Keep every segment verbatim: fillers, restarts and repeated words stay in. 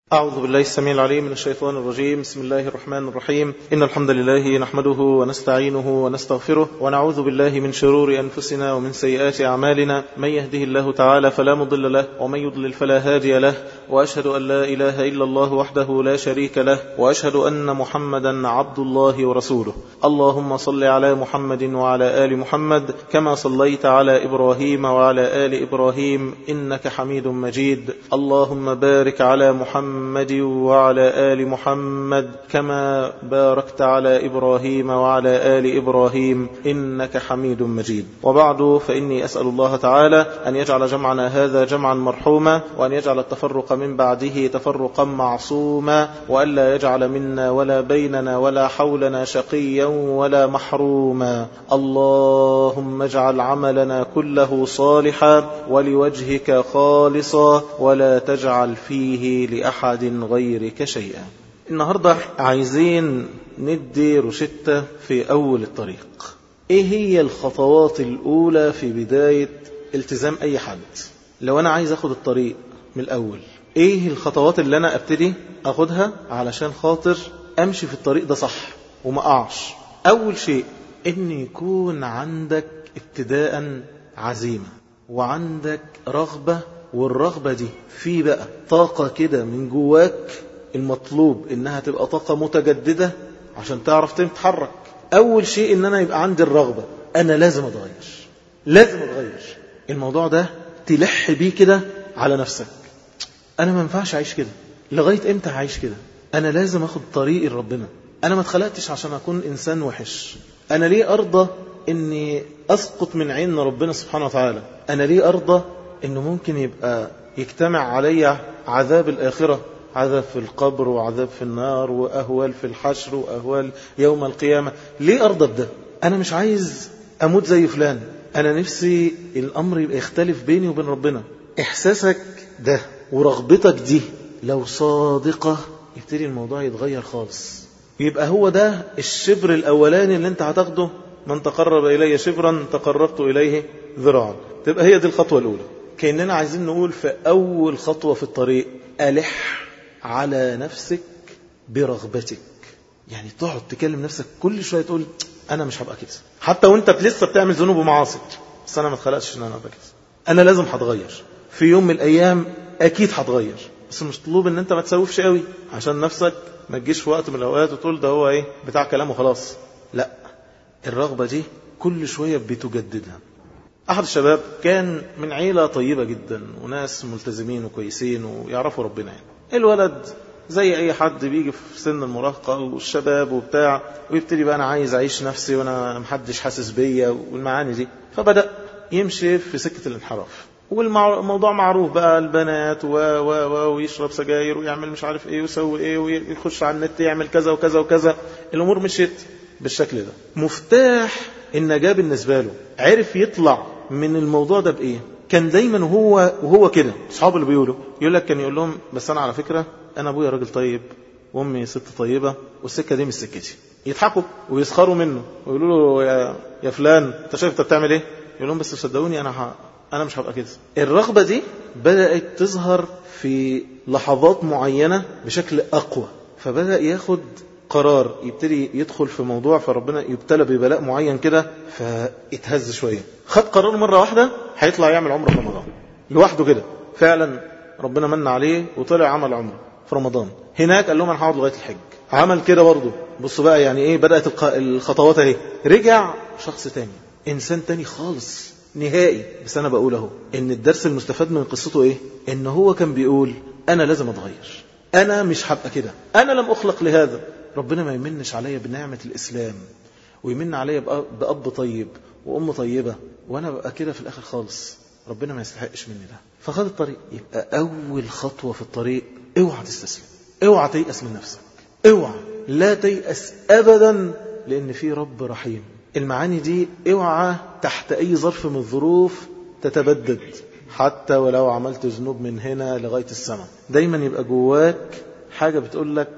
أعوذ بالله السميع العليم من الشيطان الرجيم. بسم الله الرحمن الرحيم. إن الحمد لله نحمده ونستعينه ونستغفره ونعوذ بالله من شرور أنفسنا ومن سيئات أعمالنا. من يهده الله تعالى فلا مضل له ومن يضلل فلا هادي له، وأشهد أن لا إله إلا الله وحده لا شريك له، وأشهد أن محمدا عبد الله ورسوله. اللهم صل على محمد وعلى آل محمد كما صليت على إبراهيم وعلى آل إبراهيم إنك حميد مجيد. اللهم بارك على محمد محمد وعلى آل محمد كما باركت على إبراهيم وعلى آل إبراهيم إنك حميد مجيد. وبعد، فإني أسأل الله تعالى أن يجعل جمعنا هذا جمعا مرحوما، وأن يجعل التفرق من بعده تفرقا معصوما، وألا يجعل منا ولا بيننا ولا حولنا شقيا ولا محروما. اللهم اجعل عملنا كله صالحا ولوجهك خالصا، ولا تجعل فيه لأحد غيرك شيئا. النهاردة عايزين ندي روشتة في أول الطريق. إيه هي الخطوات الأولى في بداية التزام أي حد؟ لو أنا عايز أخد الطريق من الأول، إيه الخطوات اللي أنا أبتدي أخدها علشان خاطر أمشي في الطريق ده صح وما أقعش؟ أول شيء إن يكون عندك ابتداء عزيمة وعندك رغبة، والرغبة دي في بقى طاقة كده من جواك، المطلوب إنها تبقى طاقة متجددة عشان تعرف تتحرك. أول شيء إن أنا يبقى عندي الرغبة، أنا لازم أتغير، لازم أتغير. الموضوع ده تلح بيه كده على نفسك. أنا ما ينفعش أعيش كده، لغاية إمتى هعيش كده؟ أنا لازم أخد طريقي لربنا. أنا ما اتخلقتش عشان أكون إنسان وحش. أنا ليه أرضى إني أسقط من عين ربنا سبحانه وتعالى؟ أنا ليه أرضى إنه ممكن يبقى يجتمع علي عذاب الآخرة، عذاب في القبر وعذاب في النار وأهوال في الحشر وأهوال يوم القيامة؟ ليه أرضى بده؟ أنا مش عايز أموت زي فلان. أنا نفسي الأمر يبقى يختلف بيني وبين ربنا. إحساسك ده ورغبتك دي لو صادقة، يبتدي الموضوع يتغير خالص. يبقى هو ده الشبر الأولاني اللي انت هتاخده. من تقرب إلي شبرا تقربت إليه ذراعا. تبقى هي دي الخطوة الأولى. كأننا عايزين نقول في أول خطوة في الطريق، ألح على نفسك برغبتك. يعني تقعد تكلم نفسك كل شوية تقول أنا مش هبقى كده، حتى وانت لسه بتعمل ذنوب ومعاصي. بس أنا ما اتخلقتش إن أنا أبقى كده. أنا لازم هتغير في يوم من الأيام، أكيد هتغير. بس مش طلوب إن أنت ما تسوفش قوي عشان نفسك ما تجيش في وقت من الأوقات وتقول ده هو إيه بتاع كلام وخلاص. لا، الرغبة دي كل شوية بتجددها. أحد الشباب كان من عيلة طيبة جدا وناس ملتزمين وكويسين ويعرفوا ربنا. يعني الولد زي أي حد بيجي في سن المراهقة والشباب وبتاع، ويبتدي بقى أنا عايز أعيش نفسي وأنا محدش حاسس بيا والمعاني دي. فبدأ يمشي في سكة الانحراف، والموضوع معروف بقى، البنات و و و ويشرب سجاير ويعمل مش عارف ايه ويسوي ايه ويخش على النت يعمل كذا وكذا وكذا. الأمور مشيت بالشكل ده. مفتاح النجاة بالنسبة له عرف يطلع من الموضوع ده بإيه؟ كان دايما هو وهو كده أصحابه اللي بيقولوا يقول لك، كان يقول لهم بس أنا على فكرة أنا أبويا راجل طيب وأمي ست طيبة والسكة دي مش سكتي. يضحكوا ويسخروا منه ويقولوا له يا, يا فلان أنت شايف أنت بتعمل إيه؟ يقول لهم بس صدقوني أنا ه... أنا مش هبقى كده. الرغبة دي بدأت تظهر في لحظات معينة بشكل أقوى، فبدأ ياخد قرار يبتدي يدخل في موضوع، فربنا يبتلى ببلاء معين كده فاتهز شوية. خد قرار مرة واحدة هيطلع يعمل عمره في رمضان لوحده كده. فعلا ربنا من عليه وطلع عمل عمره في رمضان. هناك قال لهم انا هقعد لغاية الحج. عمل كده برضه. بصوا بقى يعني ايه بدأت الخطوات اهي. رجع شخص تاني، انسان تاني خالص نهائي. بس انا بقول اهو ان الدرس المستفاد من قصته ايه؟ ان هو كان بيقول انا لازم اتغير، انا مش هبقى كده، انا لم اخلق لهذا. ربنا ما يمنش عليا بنعمة الإسلام ويمن عليا بأب طيب وأم طيبة وأنا بقى كده في الآخر خالص. ربنا ما يستحقش مني ده. فخد الطريق. يبقى أول خطوة في الطريق، اوعى تستسلم، اوعى تيأس من نفسك، اوعى لا تيأس أبدا، لأن في رب رحيم. المعاني دي اوعى تحت أي ظرف من الظروف تتبدد، حتى ولو عملت ذنوب من هنا لغاية السماء. دايما يبقى جواك حاجة بتقول لك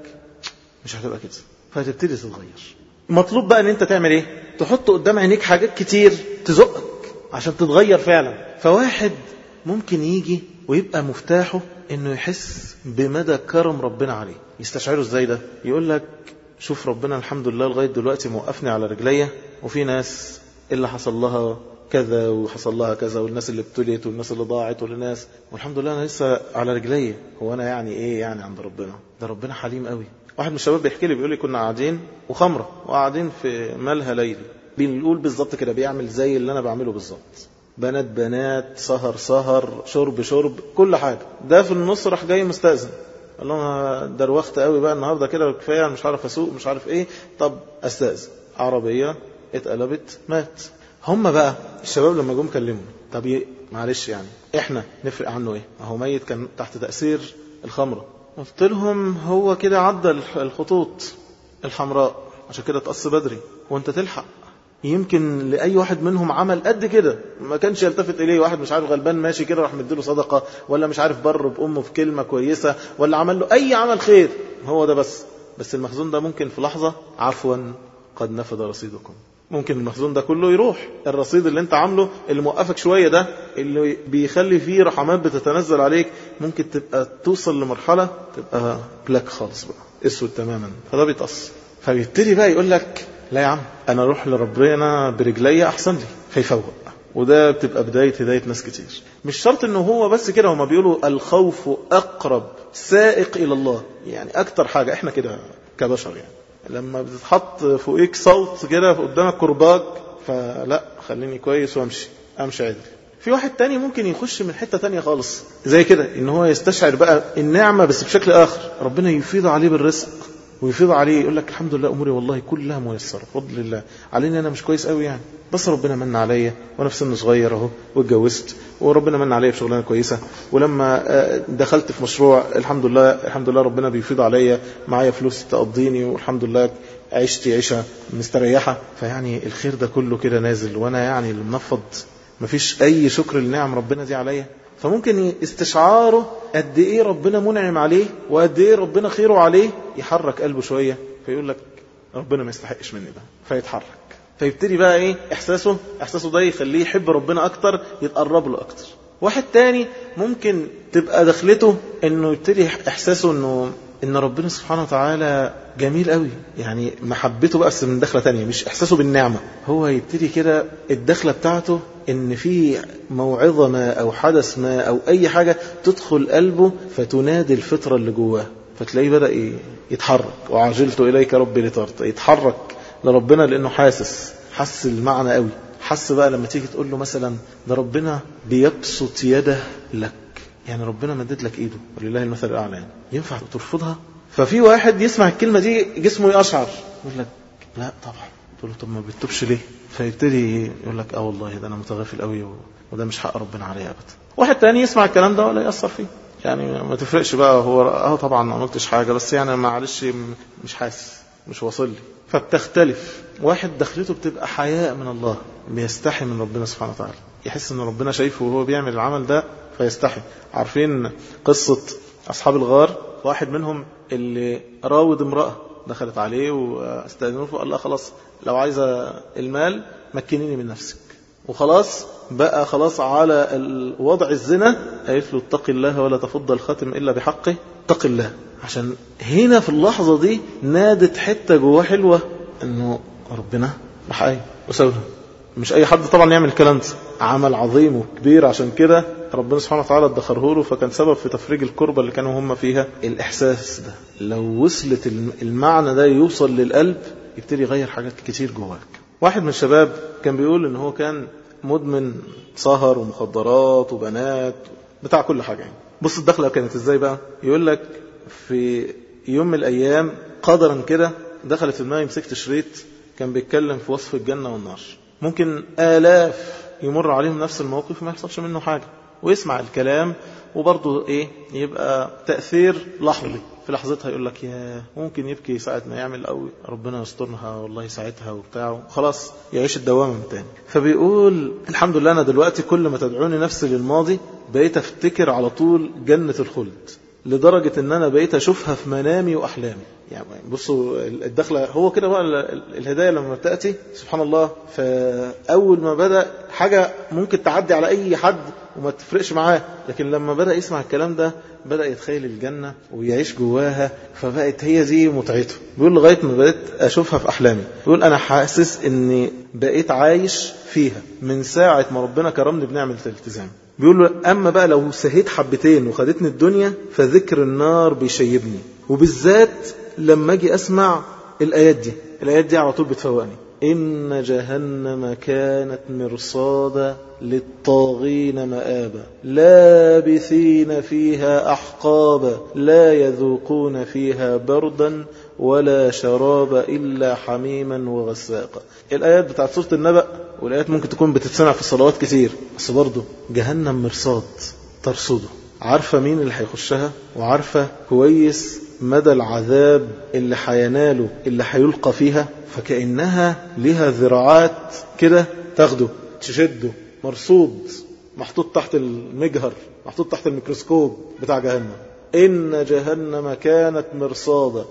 مش هتبقى كده، فهتبتدي تتغير. مطلوب بقى ان انت تعمل ايه؟ تحط قدام عينيك حاجات كتير تزقك عشان تتغير فعلا. فواحد ممكن يجي ويبقى مفتاحه انه يحس بمدى كرم ربنا عليه. يستشعره ازاي ده؟ يقول لك شوف ربنا الحمد لله لغاية دلوقتي موقفني على رجلية، وفي ناس اللي حصل لها كذا وحصل لها كذا، والناس اللي ابتليت والناس اللي ضاعت والناس، والحمد لله انا لسه على رجلية. هو انا يعني ايه يعني عند ربنا؟ ده ربنا حليم قوي. واحد من الشباب بيحكي لي بيقول لي كنا قاعدين وخمرة وقاعدين في ملهى ليلي، بنقول بالظبط كده بيعمل زي اللي انا بعمله بالظبط، بنات بنات، سهر سهر، شرب شرب، كل حاجة. ده في النص راح جاي مستأذن، قال لهم انا دروخت قوي بقى النهارده كده كفايه، مش عارف اسوق مش عارف ايه، طب استأذن. عربيه اتقلبت مات. هم بقى الشباب لما جم كلموا، طب ي... معلش يعني احنا نفرق عنه ايه؟ هو ميت كان تحت تأثير الخمره. قلت لهم هو كده عدى الخطوط الحمراء، عشان كده تقص بدري وانت تلحق. يمكن لأي واحد منهم عمل قد كده ما كانش يلتفت إليه، واحد مش عارف غلبان ماشي كده راح مديله صدقة، ولا مش عارف بر بأمه في كلمة كويسة، ولا عمل له أي عمل خير، هو ده بس. بس المخزون ده ممكن في لحظة عفوا قد نفد رصيدكم، ممكن المخزون ده كله يروح. الرصيد اللي انت عامله اللي موقفك شوية ده، اللي بيخلي فيه رحمات بتتنزل عليك، ممكن تبقى توصل لمرحلة تبقى بلاك خالص بقى، اسود تماما، فده بيتقص. فبيبتدي بقى يقول لك لا يا عم انا اروح لربنا برجلي احسن لي، فيفوق. وده بتبقى بداية هداية ناس كتير. مش شرط انه هو بس كده، هما بيقولوا الخوف اقرب سائق الى الله. يعني اكتر حاجة احنا كده كبشر، يعني لما بتتحط فوقيك صوت كده قدامك كرباج، فلا خليني كويس وامشي امشي عدل. في واحد تاني ممكن يخش من حتة تانية خالص زي كده، ان هو يستشعر بقى النعمة بس بشكل اخر، ربنا يفيض عليه بالرزق ويفيض عليه، يقول لك الحمد لله اموري والله كلها ميسره بفضل الله، عليني انا مش كويس قوي يعني، بس ربنا من عليا وانا في سن صغير اهو واتجوزت، وربنا من عليا بشغلانه كويسه، ولما دخلت في مشروع الحمد لله الحمد لله ربنا بيفيض عليا، معايا فلوس تقضيني والحمد لله عشت عيشه مستريحه. فيعني الخير ده كله كده نازل، وانا يعني اللي منفض مفيش اي شكر لنعم ربنا دي عليا. فممكن استشعاره قد ايه ربنا منعم عليه وقد ايه ربنا خيره عليه يحرك قلبه شوية، فيقول لك ربنا ما يستحقش مني ده، فيتحرك. فيبتدي بقى ايه احساسه احساسه ده يخليه يحب ربنا اكتر، يتقرب له اكتر. واحد تاني ممكن تبقى دخلته انه يبتدي احساسه انه ان ربنا سبحانه وتعالى جميل قوي، يعني محبته بس من دخلة تانية، مش احساسه بالنعمة. هو يبتدي كده الدخلة بتاعته ان في موعظة ما او حدث ما او اي حاجة تدخل قلبه فتنادي الفطرة اللي جواه، فتلاقيه بدأ يتحرك. وعجلت اليك ربي لترضى، يتحرك لربنا لانه حاسس حس المعنى قوي. حس بقى لما تيجي تقول له مثلا ده ربنا بيبسط يده لك، يعني ربنا مدد لك ايده ولله المثل الاعلى، يعني ينفع ترفضها؟ ففي واحد يسمع الكلمة دي جسمه يقشعر، يقول لك لا طبعا. تقول له طب ما بتتوبش ليه؟ فيبتدي يقول لك اه والله ده انا متغافل قوي وده مش حق ربنا عليا ابدا. واحد تاني يسمع الكلام ده ولا يأثر فيه، يعني ما تفرقش بقى، هو اه طبعا ما عملتش حاجة بس يعني معلش مش حاسس مش واصل لي. فبتختلف. واحد دخلته بتبقى حياء من الله، بيستحي من ربنا سبحانه وتعالى، يحس ان ربنا شايفه وهو بيعمل العمل ده فيستحي. عارفين قصة أصحاب الغار؟ واحد منهم اللي راود امرأة دخلت عليه واستأذنوه، فقال لها خلاص لو عايزة المال مكنيني من نفسك، وخلاص بقى خلاص على الوضع الزنا. قالت له اتق الله ولا تفض الخاتم إلا بحقه، اتق الله. عشان هنا في اللحظة دي نادت حتة جواه حلوة انه ربنا بحقه وسوها. مش اي حد طبعا يعمل الكلام ده، عمل عظيم وكبير، عشان كده ربنا سبحانه وتعالى ادخره له، فكان سبب في تفريج الكربة اللي كانوا هم فيها. الإحساس ده لو وصلت المعنى ده يوصل للقلب يبتدي يغير حاجات كتير جواك. واحد من الشباب كان بيقول ان هو كان مدمن سهر ومخدرات وبنات بتاع كل حاجة يعني. بص الدخلة كانت ازاي بقى. يقول لك في يوم من الأيام قدرا كده دخلت في دماغي، مسكت شريط كان بيتكلم في وصف الجنة والنار. ممكن آلاف يمر عليهم نفس الموقف ما يحصلش منه حاجة، ويسمع الكلام وبرضه ايه يبقى تأثير لحظي، في لحظتها يقول لك يا ممكن يبكي ساعة ما يعمل أو ربنا يسترها والله ساعتها وبتاعه، خلاص يعيش الدوامة من تاني. فبيقول الحمد لله أنا دلوقتي كل ما تدعوني نفسي للماضي بقيت أفتكر على طول جنة الخلد، لدرجة ان انا بقيت اشوفها في منامي واحلامي. يعني بصوا الدخلة هو كده بقى الهداية لما تأتي سبحان الله. فاول ما بدأ حاجة ممكن تعدي على اي حد وما تفرقش معاه. لكن لما بدأ يسمع الكلام ده بدأ يتخيل الجنة ويعيش جواها، فبقت هي دي متعته. بيقول لغاية ما بدأت أشوفها في أحلامي، بيقول أنا حاسس أني بقيت عايش فيها من ساعة ما ربنا كرمني بنعمة الالتزام. بيقول له أما بقى لو سهيت حبتين وخدتني الدنيا فذكر النار بيشيبني، وبالذات لما أجي أسمع الآيات دي. الآيات دي على طول بتفوقني. إن جهنم كانت مرصادا للطاغين مآبا لابثين فيها أحقابا لا يذوقون فيها بردا ولا شرابا إلا حميما وغساقا. الآيات بتاعت سورة النبأ والآيات ممكن تكون بتتسمع في الصلوات كتير، بس برضو جهنم مرصاد ترصده، عارفة مين اللي هيخشها وعارفة كويس مدى العذاب اللي حيناله اللي هيلقى فيها. فكأنها لها ذراعات كده تاخده تشده، مرصود محطوط تحت المجهر، محطوط تحت الميكروسكوب بتاع جهنم. إن جهنم كانت مرصادا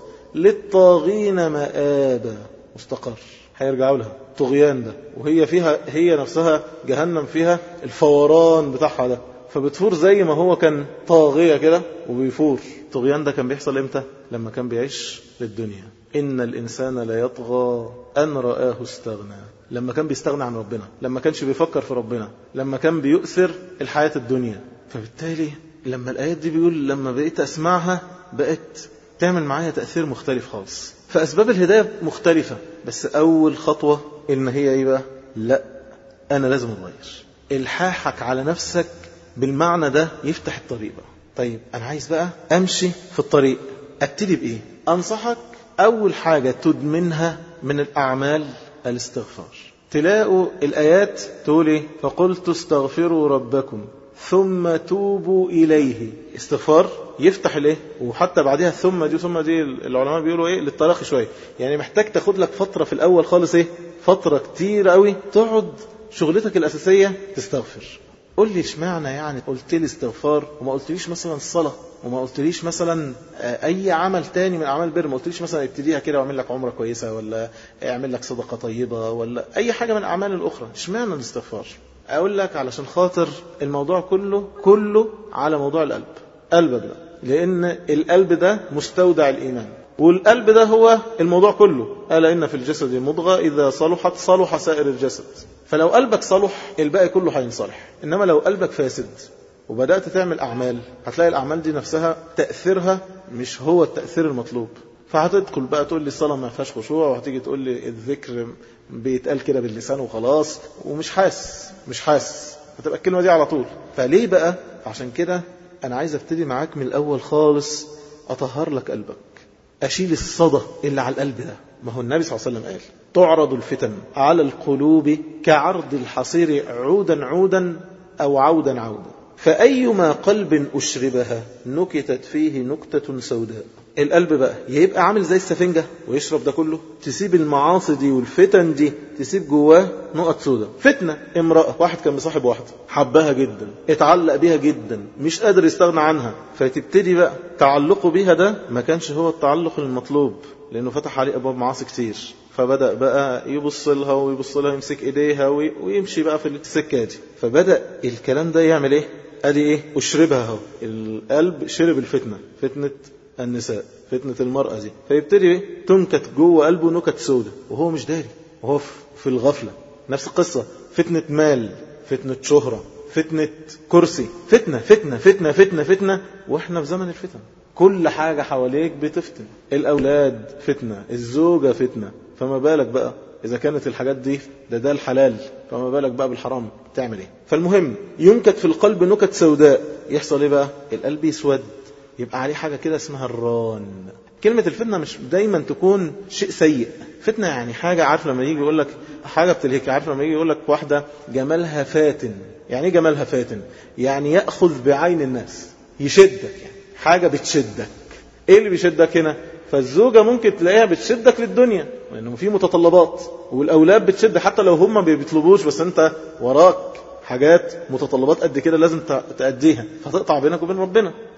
للطاغين مآبا، مستقر هيرجعوا لها طغيان ده، وهي فيها هي نفسها جهنم فيها الفوران بتاعها ده، فبتفور زي ما هو كان طاغية كده وبيفور. الطغيان ده كان بيحصل امتى؟ لما كان بيعيش للدنيا. إن الإنسان لا يطغى أن رآه استغنى، لما كان بيستغنى عن ربنا، لما كانش بيفكر في ربنا، لما كان بيؤثر الحياة الدنيا. فبالتالي لما الآيات دي بيقول لما بقيت أسمعها بقت تعمل معايا تأثير مختلف خالص. فأسباب الهداية مختلفة، بس أول خطوة إن هي إيه بقى؟ لا أنا لازم أغير. الحاحك على نفسك بالمعنى ده يفتح الطريق بقى. طيب أنا عايز بقى أمشي في الطريق، أبتدي بإيه؟ أنصحك أول حاجة تدمنها من الأعمال الاستغفار. تلاقوا الآيات تقولي فقلت استغفروا ربكم ثم توبوا إليه. استغفار يفتح الايه، وحتى بعدها ثم دي ثم دي العلماء بيقولوا ايه للطلاق شوية، يعني محتاج تاخد لك فترة في الأول خالص، ايه فترة كتير قوي تقعد شغلتك الأساسية تستغفر. قل لي اشمعنى يعني قلت لي استغفار وما قلتليش مثلا الصلاة، وما قلتليش مثلا اي عمل تاني من اعمال البر، ما قلتليش مثلا ابتديها كده واعمل لك عمرة كويسة، ولا اعمل لك صدقة طيبة، ولا اي حاجة من الاعمال الاخرى. اشمعنى الاستغفار؟ اقول لك علشان خاطر الموضوع كله كله على موضوع القلب. قلبك ده، لان القلب ده مستودع الايمان، والقلب ده هو الموضوع كله. ألا إن في الجسد مضغة إذا صلحت صلح سائر الجسد. فلو قلبك صلح الباقي كله هينصلح. إنما لو قلبك فاسد وبدأت تعمل أعمال، هتلاقي الأعمال دي نفسها تأثيرها مش هو التأثير المطلوب. فهتدخل بقى تقول لي الصلاة ما فيهاش خشوع، وهتيجي تقول لي الذكر بيتقال كده باللسان وخلاص، ومش حاسس مش حاسس هتبقى الكلمة دي على طول. فليه بقى؟ عشان كده أنا عايز أبتدي معاك من الأول خالص، أطهر لك قلبك، أشيل الصدى اللي على القلب ده. ما هو النبي صلى الله عليه وسلم قال تعرض الفتن على القلوب كعرض الحصير عودا عودا أو عودا عودا، فأيما قلب أشربها نكتت فيه نكتة سوداء. القلب بقى يبقى عامل زي السفنجة ويشرب ده كله، تسيب المعاصي دي والفتن دي، تسيب جواه نقط سوداء. فتنة امرأة، واحد كان مصاحب واحدة حبها جدا، اتعلق بيها جدا، مش قادر يستغنى عنها، فتبتدي بقى تعلقه بيها ده ما كانش هو التعلق المطلوب، لأنه فتح عليه أبواب معاصي كتير. فبدأ بقى يبص لها ويبص لها يمسك إيديها ويمشي بقى في السكة دي. فبدأ الكلام ده يعمل إيه؟ أدي إيه؟ أشربها هو. القلب شرب الفتنة، فتنة النساء، فتنة المرأة دي، فيبتدي تنكت جوه قلبه نكت سودة وهو مش داري، وهو في الغفلة. نفس القصة، فتنة مال، فتنة شهرة، فتنة كرسي، فتنة فتنة فتنة فتنة فتنة. وإحنا في زمن الفتن، كل حاجة حواليك بتفتن. الأولاد فتنة، الزوجة فتنة، فما بالك بقى إذا كانت الحاجات دي ده ده الحلال، فما بالك بقى بالحرام تعمل إيه؟ فالمهم ينكت في القلب نكت سوداء. يحصل إيه بقى؟ القلب يسود، يبقى عليه حاجة كده اسمها الران. كلمة الفتنة مش دايما تكون شيء سيء. فتنة يعني حاجة، عارف لما يجي يقول لك حاجة بتلهيك، عارف لما يجي يقول لك واحدة جمالها فاتن. يعني ايه جمالها فاتن؟ يعني يأخذ بعين الناس، يشدك، يعني حاجة بتشدك. ايه اللي بيشدك هنا؟ فالزوجة ممكن تلاقيها بتشدك للدنيا لأنه في متطلبات، والأولاد بتشد حتى لو هم ما بيطلبوش، بس انت وراك حاجات متطلبات قد كده لازم تأديها، فتقطع بينك وبين ربنا.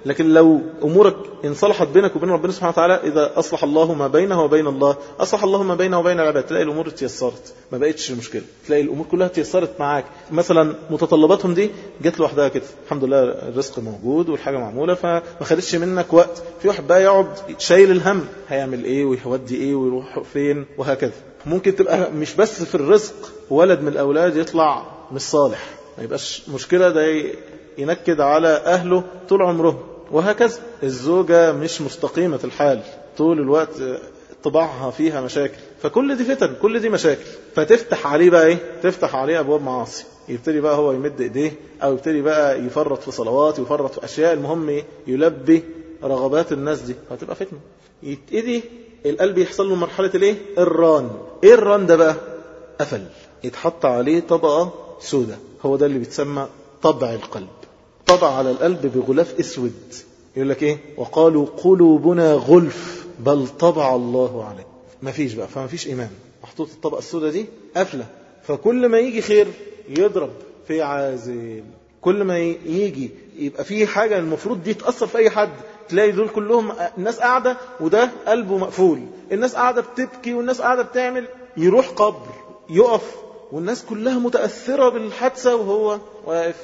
لكن لو أمورك انصلحت بينك وبين ربنا سبحانه وتعالى، إذا أصلح الله ما بينه وبين الله أصلح الله ما بينه وبين العباد، تلاقي الأمور تيسرت، ما بقتش مشكلة، تلاقي الأمور كلها تيسرت معاك. مثلا متطلباتهم دي جت لوحدها كده، الحمد لله الرزق موجود والحاجة معمولة، فما خدتش منك وقت. في واحد بقى يقعد شايل الهم، هيعمل إيه ويودي إيه ويروح فين وهكذا. ممكن تبقى مش بس في الرزق، ولد من الأولاد يطلع مش صالح، ما يبقاش مشكلة، ده ينكد على أهله طول عمره، وهكذا. الزوجة مش مستقيمة الحال طول الوقت، طباعها فيها مشاكل، فكل دي فتن، كل دي مشاكل، فتفتح عليه بقى ايه؟ تفتح عليه أبواب معاصي، يبتدي بقى هو يمد ايديه، أو يبتدي بقى يفرط في صلوات، يفرط في أشياء، المهم يلبي رغبات الناس دي، هتبقى فتنة. يبتدي القلب يحصل له مرحلة الايه؟ الران. ايه الران ده بقى؟ قفل، يتحط عليه طبقة سودة، هو ده اللي بيتسمى طبع القلب. طبع على القلب بغلاف اسود. يقول لك ايه؟ وقالوا قلوبنا غلف بل طبع الله عليه. ما فيش بقى، فما فيش ايمان، محطوط الطبقة السودة دي قافلة، فكل ما يجي خير يضرب في عازل، كل ما يجي يبقى فيه حاجة المفروض دي تأثر في اي حد، تلاقي دول كلهم الناس قاعدة وده قلبه مقفول، الناس قاعدة بتبكي والناس قاعدة بتعمل، يروح قبر يقف والناس كلها متأثرة بالحادثة وهو واقف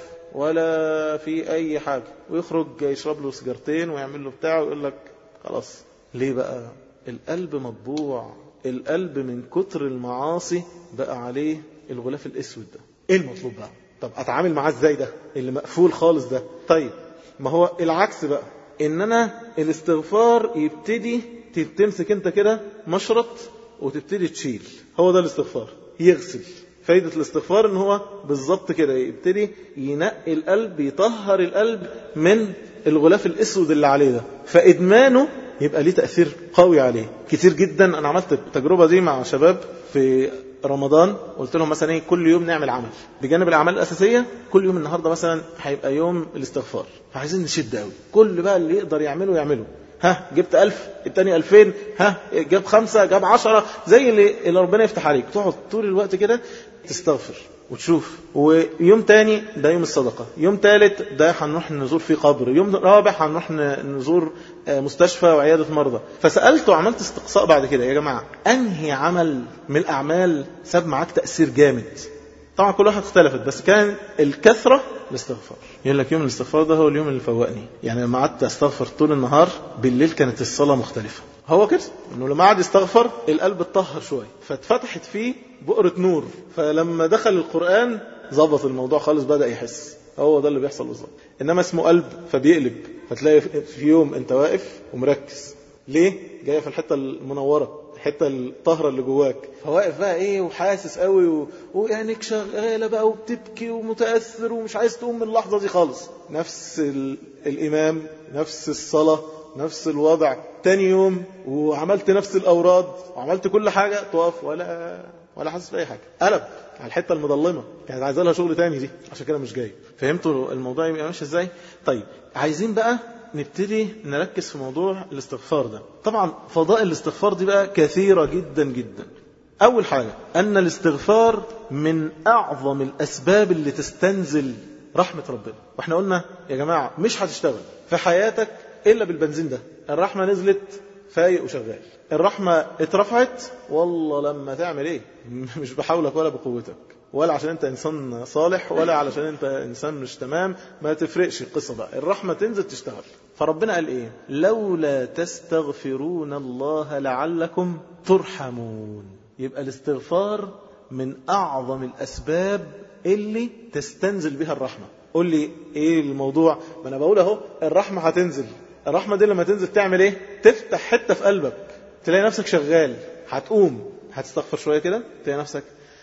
ولا في أي حاجة، ويخرج يشرب له سجارتين ويعمل له بتاعه ويقول لك خلاص. ليه بقى؟ القلب مطبوع، القلب من كتر المعاصي بقى عليه الغلاف الأسود ده. إيه المطلوب بقى؟ طب أتعامل معاه إزاي ده اللي مقفول خالص ده؟ طيب ما هو العكس بقى، إن أنا الاستغفار يبتدي تمسك أنت كده مشرط وتبتدي تشيل، هو ده الاستغفار، يغسل. فايدة الاستغفار ان هو بالضبط كده يبتدي ينقي القلب، يطهر القلب من الغلاف الاسود اللي عليه ده، فادمانه يبقى ليه تأثير قوي عليه كتير جدا. انا عملت التجربة دي مع شباب في رمضان، قلت لهم مثلا ايه، كل يوم نعمل عمل بجانب الاعمال الاساسية، كل يوم النهاردة مثلا هيبقى يوم الاستغفار، فعايزين نشد قوي، كل بقى اللي يقدر يعمله يعمله. ها جبت ألف، التاني ألفين، ها جاب خمسة، جاب عشرة، زي اللي, اللي ربنا يفتح عليك، تقعد طول الوقت كده تستغفر وتشوف. ويوم تاني ده يوم الصدقة، يوم تالت ده هنروح نزور فيه قبر، يوم رابع هنروح نزور مستشفى وعيادة مرضى. فسألت وعملت استقصاء بعد كده، يا جماعة أنهي عمل من الأعمال ساب معاك تأثير جامد؟ طبعا كل واحد اختلفت، بس كان الكثرة الاستغفار. يقول لك يوم الاستغفار ده هو اليوم اللي فوقني، يعني لما قعدت استغفر طول النهار، بالليل كانت الصلاة مختلفة. هو كده انه لما قعد يستغفر القلب اتطهر شوية، فاتفتحت فيه بؤرة نور، فلما دخل القرآن ظبط الموضوع خالص، بدأ يحس. هو ده اللي بيحصل بالظبط. انما اسمه قلب فبيقلب، فتلاقي في يوم انت واقف ومركز، ليه؟ جاية في الحتة المنورة، الحته الطاهره اللي جواك، فواقف بقى ايه وحاسس قوي و... وعينك شغاله بقى وبتبكي ومتاثر ومش عايز تقوم من اللحظه دي خالص. نفس ال... الامام، نفس الصلاه، نفس الوضع، تاني يوم وعملت نفس الاوراد وعملت كل حاجه، تقف ولا ولا حاسس باي حاجه، قلب على الحته المظلمه، كانت عايزه لها شغل تاني دي، عشان كده مش جاي. فهمتوا الموضوع يبقى ماشي ازاي؟ طيب عايزين بقى نبتدي نركز في موضوع الاستغفار ده. طبعا فضائل الاستغفار دي بقى كثيرة جدا جدا. أول حاجة أن الاستغفار من أعظم الأسباب اللي تستنزل رحمة ربنا. وإحنا قلنا يا جماعة مش هتشتغل في حياتك إلا بالبنزين ده. الرحمة نزلت فايق وشغال، الرحمة اترفعت، والله لما تعمل إيه مش بحولك ولا بقوتك، ولا عشان انت انسان صالح، ولا علشان انت انسان مش تمام، ما تفرقش القصة بقى، الرحمة تنزل تشتغل. فربنا قال ايه؟ لولا تستغفرون الله لعلكم ترحمون. يبقى الاستغفار من اعظم الاسباب اللي تستنزل بها الرحمة. قول لي ايه الموضوع؟ ما انا بقول اهو الرحمة هتنزل. الرحمة دي لما تنزل تعمل ايه؟ تفتح حتة في قلبك، تلاقي نفسك شغال، هتقوم هتستغفر شوية كده، تلاقي نفسك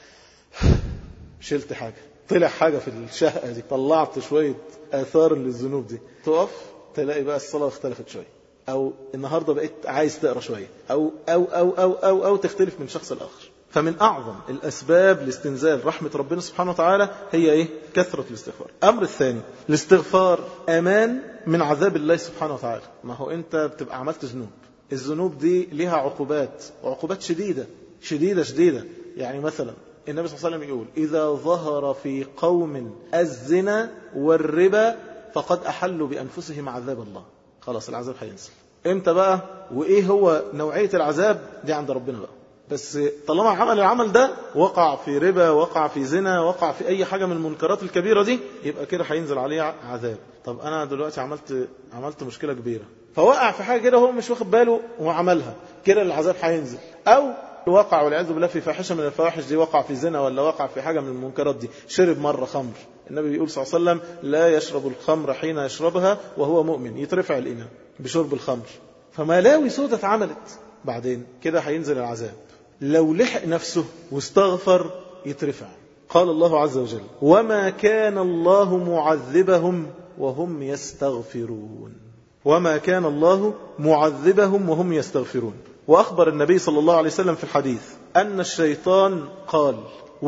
شلت حاجة، طلع حاجة في الشهقة دي، طلعت شوية آثار للذنوب دي، تقف تلاقي بقى الصلاة اختلفت شوية، أو النهاردة بقيت عايز تقرأ شوية، أو أو أو أو أو, أو تختلف من شخص الآخر. فمن أعظم الأسباب لاستنزال رحمة ربنا سبحانه وتعالى هي إيه؟ كثرة الاستغفار. أمر الثاني، الاستغفار أمان من عذاب الله سبحانه وتعالى. ما هو أنت بتبقى عملت ذنوب، الذنوب دي لها عقوبات، وعقوبات شديدة شديدة شديدة. يعني مثلا النبي صلى الله عليه وسلم يقول: إذا ظهر في قوم الزنا والربا فقد أحلوا بأنفسهم عذاب الله. خلاص العذاب هينزل. امتى بقى وإيه هو نوعية العذاب دي عند ربنا بقى. بس طالما عمل العمل ده وقع في ربا، وقع في زنا، وقع في أي حاجة من المنكرات الكبيرة دي، يبقى كده هينزل عليه عذاب. طب أنا دلوقتي عملت عملت مشكلة كبيرة، فوقع في حاجة كده هو مش واخد باله وعملها، كده العذاب هينزل. أو وقع والعياذ بالله في فاحشة من الفواحش دي، وقع في زنا ولا وقع في حاجة من المنكرات دي، شرب مرة خمر. النبي بيقول صلى الله عليه وسلم لا يشرب الخمر حين يشربها وهو مؤمن، يترفع الإيمان بشرب الخمر. فملاوي سودة اتعملت، بعدين كده هينزل العذاب. لو لحق نفسه واستغفر يترفع. قال الله عز وجل وما كان الله معذبهم وهم يستغفرون. وما كان الله معذبهم وهم يستغفرون. وأخبر النبي صلى الله عليه وسلم في الحديث أن الشيطان قال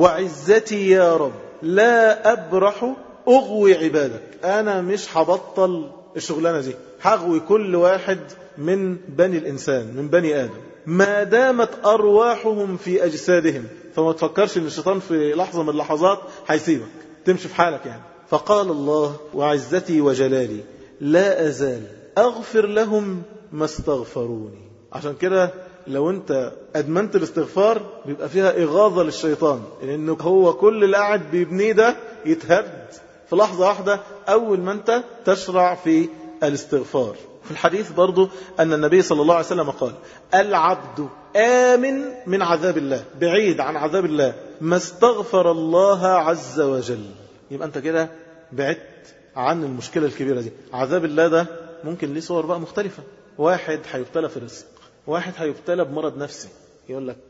وعزتي يا رب لا أبرح أغوي عبادك، أنا مش هبطل الشغلانة دي، هغوي كل واحد من بني الإنسان، من بني آدم، ما دامت أرواحهم في أجسادهم. فما تفكرش أن الشيطان في لحظة من اللحظات هيسيبك تمشي في حالك يعني. فقال الله وعزتي وجلالي لا أزال أغفر لهم ما استغفروني. عشان كده لو أنت أدمنت الاستغفار بيبقى فيها إغاظة للشيطان، لأنه هو كل اللي قاعد بيبنيه ده يتهد في لحظة واحدة أول ما أنت تشرع في الاستغفار. في الحديث برضو أن النبي صلى الله عليه وسلم قال العبد آمن من عذاب الله، بعيد عن عذاب الله ما استغفر الله عز وجل. يبقى أنت كده بعدت عن المشكلة الكبيرة دي. عذاب الله ده ممكن ليه صور بقى مختلفة. واحد هيبتلى في رزق، واحد هيبتلى بمرض نفسي، يقول لك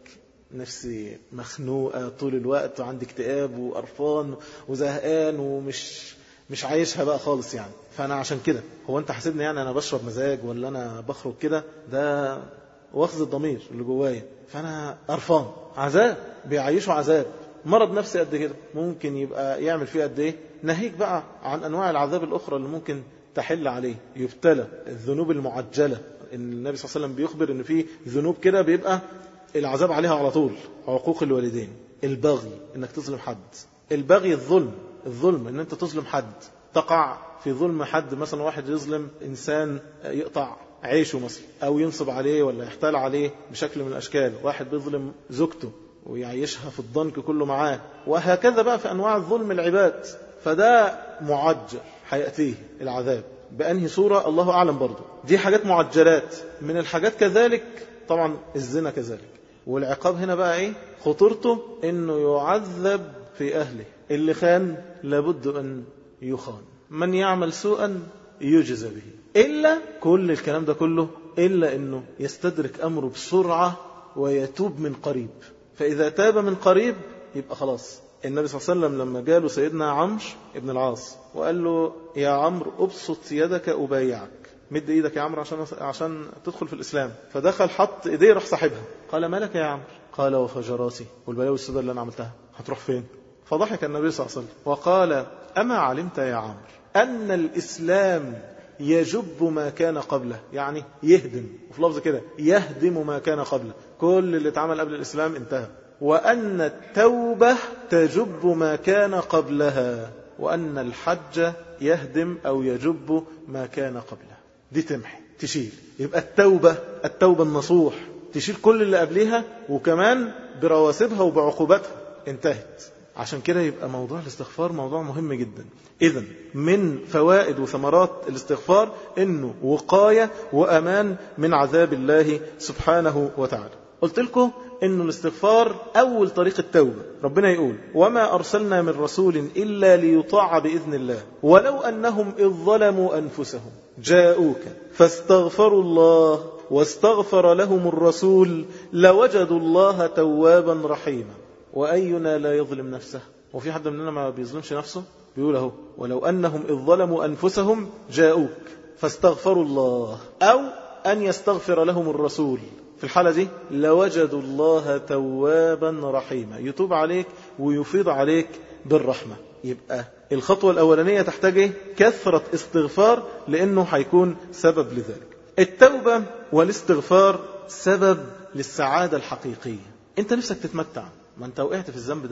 نفسي مخنوقة طول الوقت وعندي اكتئاب وقرفان وزهقان ومش مش عايشها بقى خالص يعني. فأنا عشان كده هو أنت حاسبني يعني أنا بشرب مزاج ولا أنا بخرج كده، ده واخذ الضمير اللي جوايا، فأنا قرفان. عذاب بيعيشوا عذاب. مرض نفسي قد كده ممكن يبقى يعمل فيه قد إيه. ناهيك بقى عن أنواع العذاب الأخرى اللي ممكن تحل عليه. يبتلى الذنوب المعجلة، إن النبي صلى الله عليه وسلم بيخبر إن في ذنوب كده بيبقى العذاب عليها على طول. عقوق الوالدين، البغي إنك تظلم حد، البغي الظلم، الظلم إن أنت تظلم حد، تقع في ظلم حد. مثلا واحد يظلم إنسان يقطع عيشه مثلا، أو ينصب عليه ولا يحتال عليه بشكل من الأشكال. واحد بيظلم زوجته ويعيشها في الضنك كله معاه، وهكذا بقى في أنواع الظلم العباد. فده معجل هيأتيه العذاب بأنهي صورة الله أعلم. برضو دي حاجات معجلات. من الحاجات كذلك طبعا الزنا كذلك. والعقاب هنا بقى إيه خطورته؟ إنه يعذب في أهله. اللي خان لابد أن يخان، من يعمل سوءا يجزى به. إلا كل الكلام ده كله إلا إنه يستدرك أمره بسرعة ويتوب من قريب. فإذا تاب من قريب يبقى خلاص. النبي صلى الله عليه وسلم لما جاله سيدنا عمرو ابن العاص وقال له يا عمرو أبسط يدك أبايعك، مد إيدك يا عمرو عشان عشان تدخل في الإسلام. فدخل حط إيديه راح صاحبها. قال ما لك يا عمرو؟ قال وفجراتي والبلاوي السوداء اللي أنا عملتها هتروح فين؟ فضحك النبي صلى الله عليه وسلم وقال أما علمت يا عمرو أن الإسلام يجب ما كان قبله، يعني يهدم، وفي لفظ كده يهدم ما كان قبله، كل اللي اتعمل قبل الإسلام انتهى. وأن التوبة تجب ما كان قبلها، وأن الحج يهدم أو يجب ما كان قبله. دي تمحي تشيل. يبقى التوبة التوبة النصوح تشيل كل اللي قبلها، وكمان برواسبها وبعقوباتها انتهت. عشان كده يبقى موضوع الاستغفار موضوع مهم جدا. إذن من فوائد وثمرات الاستغفار إنه وقاية وأمان من عذاب الله سبحانه وتعالى. قلت لكم إنه الاستغفار أول طريق التوبة. ربنا يقول وما أرسلنا من رسول إلا ليطاع بإذن الله ولو أنهم إذ ظلموا أنفسهم جاءوك فاستغفروا الله واستغفر لهم الرسول لوجدوا الله توابا رحيما. وأينا لا يظلم نفسه؟ وفي حد مننا ما بيظلمش نفسه؟ بيقول اهو ولو أنهم إذ ظلموا أنفسهم جاءوك فاستغفروا الله، أو أن يستغفر لهم الرسول. في الحالة دي لوجدوا الله توابا رحيما، يتوب عليك ويفيض عليك بالرحمة. يبقى الخطوة الأولانية تحتاج كثرة استغفار، لأنه هيكون سبب لذلك. التوبة والاستغفار سبب للسعادة الحقيقية. انت نفسك تتمتع، ما انت وقعت في الذنب ده ليه؟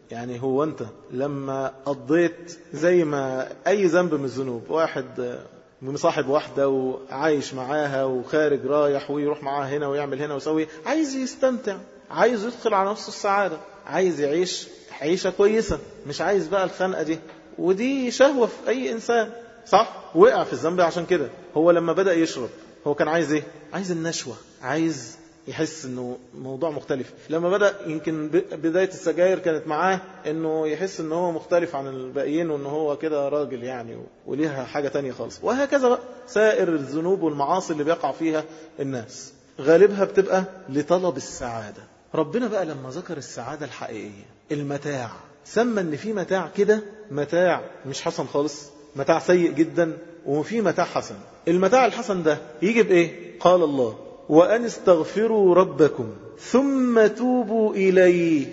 يعني هو أنت لما قضيت زي ما أي ذنب من الذنوب، واحد مصاحب واحدة وعايش معاها وخارج رايح ويروح معاها هنا ويعمل هنا ويسوي، عايز يستمتع، عايز يدخل على نفسه السعادة، عايز يعيش عيشة كويسة، مش عايز بقى الخنقة دي. ودي شهوة في أي إنسان، صح؟ وقع في الذنب عشان كده. هو لما بدأ يشرب هو كان عايز إيه؟ عايز النشوة، عايز يحس انه موضوع مختلف. لما بدأ يمكن بداية السجاير كانت معاه انه يحس انه هو مختلف عن الباقيين وانه هو كده راجل يعني وليها حاجة تانية خالص. وهكذا بقى سائر الذنوب والمعاصي اللي بيقع فيها الناس غالبها بتبقى لطلب السعادة. ربنا بقى لما ذكر السعادة الحقيقية المتاع، سمى ان في متاع كده متاع مش حسن خالص، متاع سيء جدا، وفي متاع حسن. المتاع الحسن ده يجي بإيه؟ قال الله وأن استغفروا ربكم ثم توبوا إليه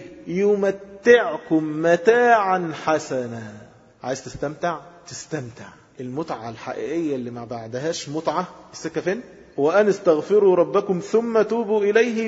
يمتعكم متاعا حسنا. عايز تستمتع؟ تستمتع. المتعة الحقيقية اللي ما بعدهاش متعة، السكة فين؟ وأن استغفروا ربكم ثم توبوا إليه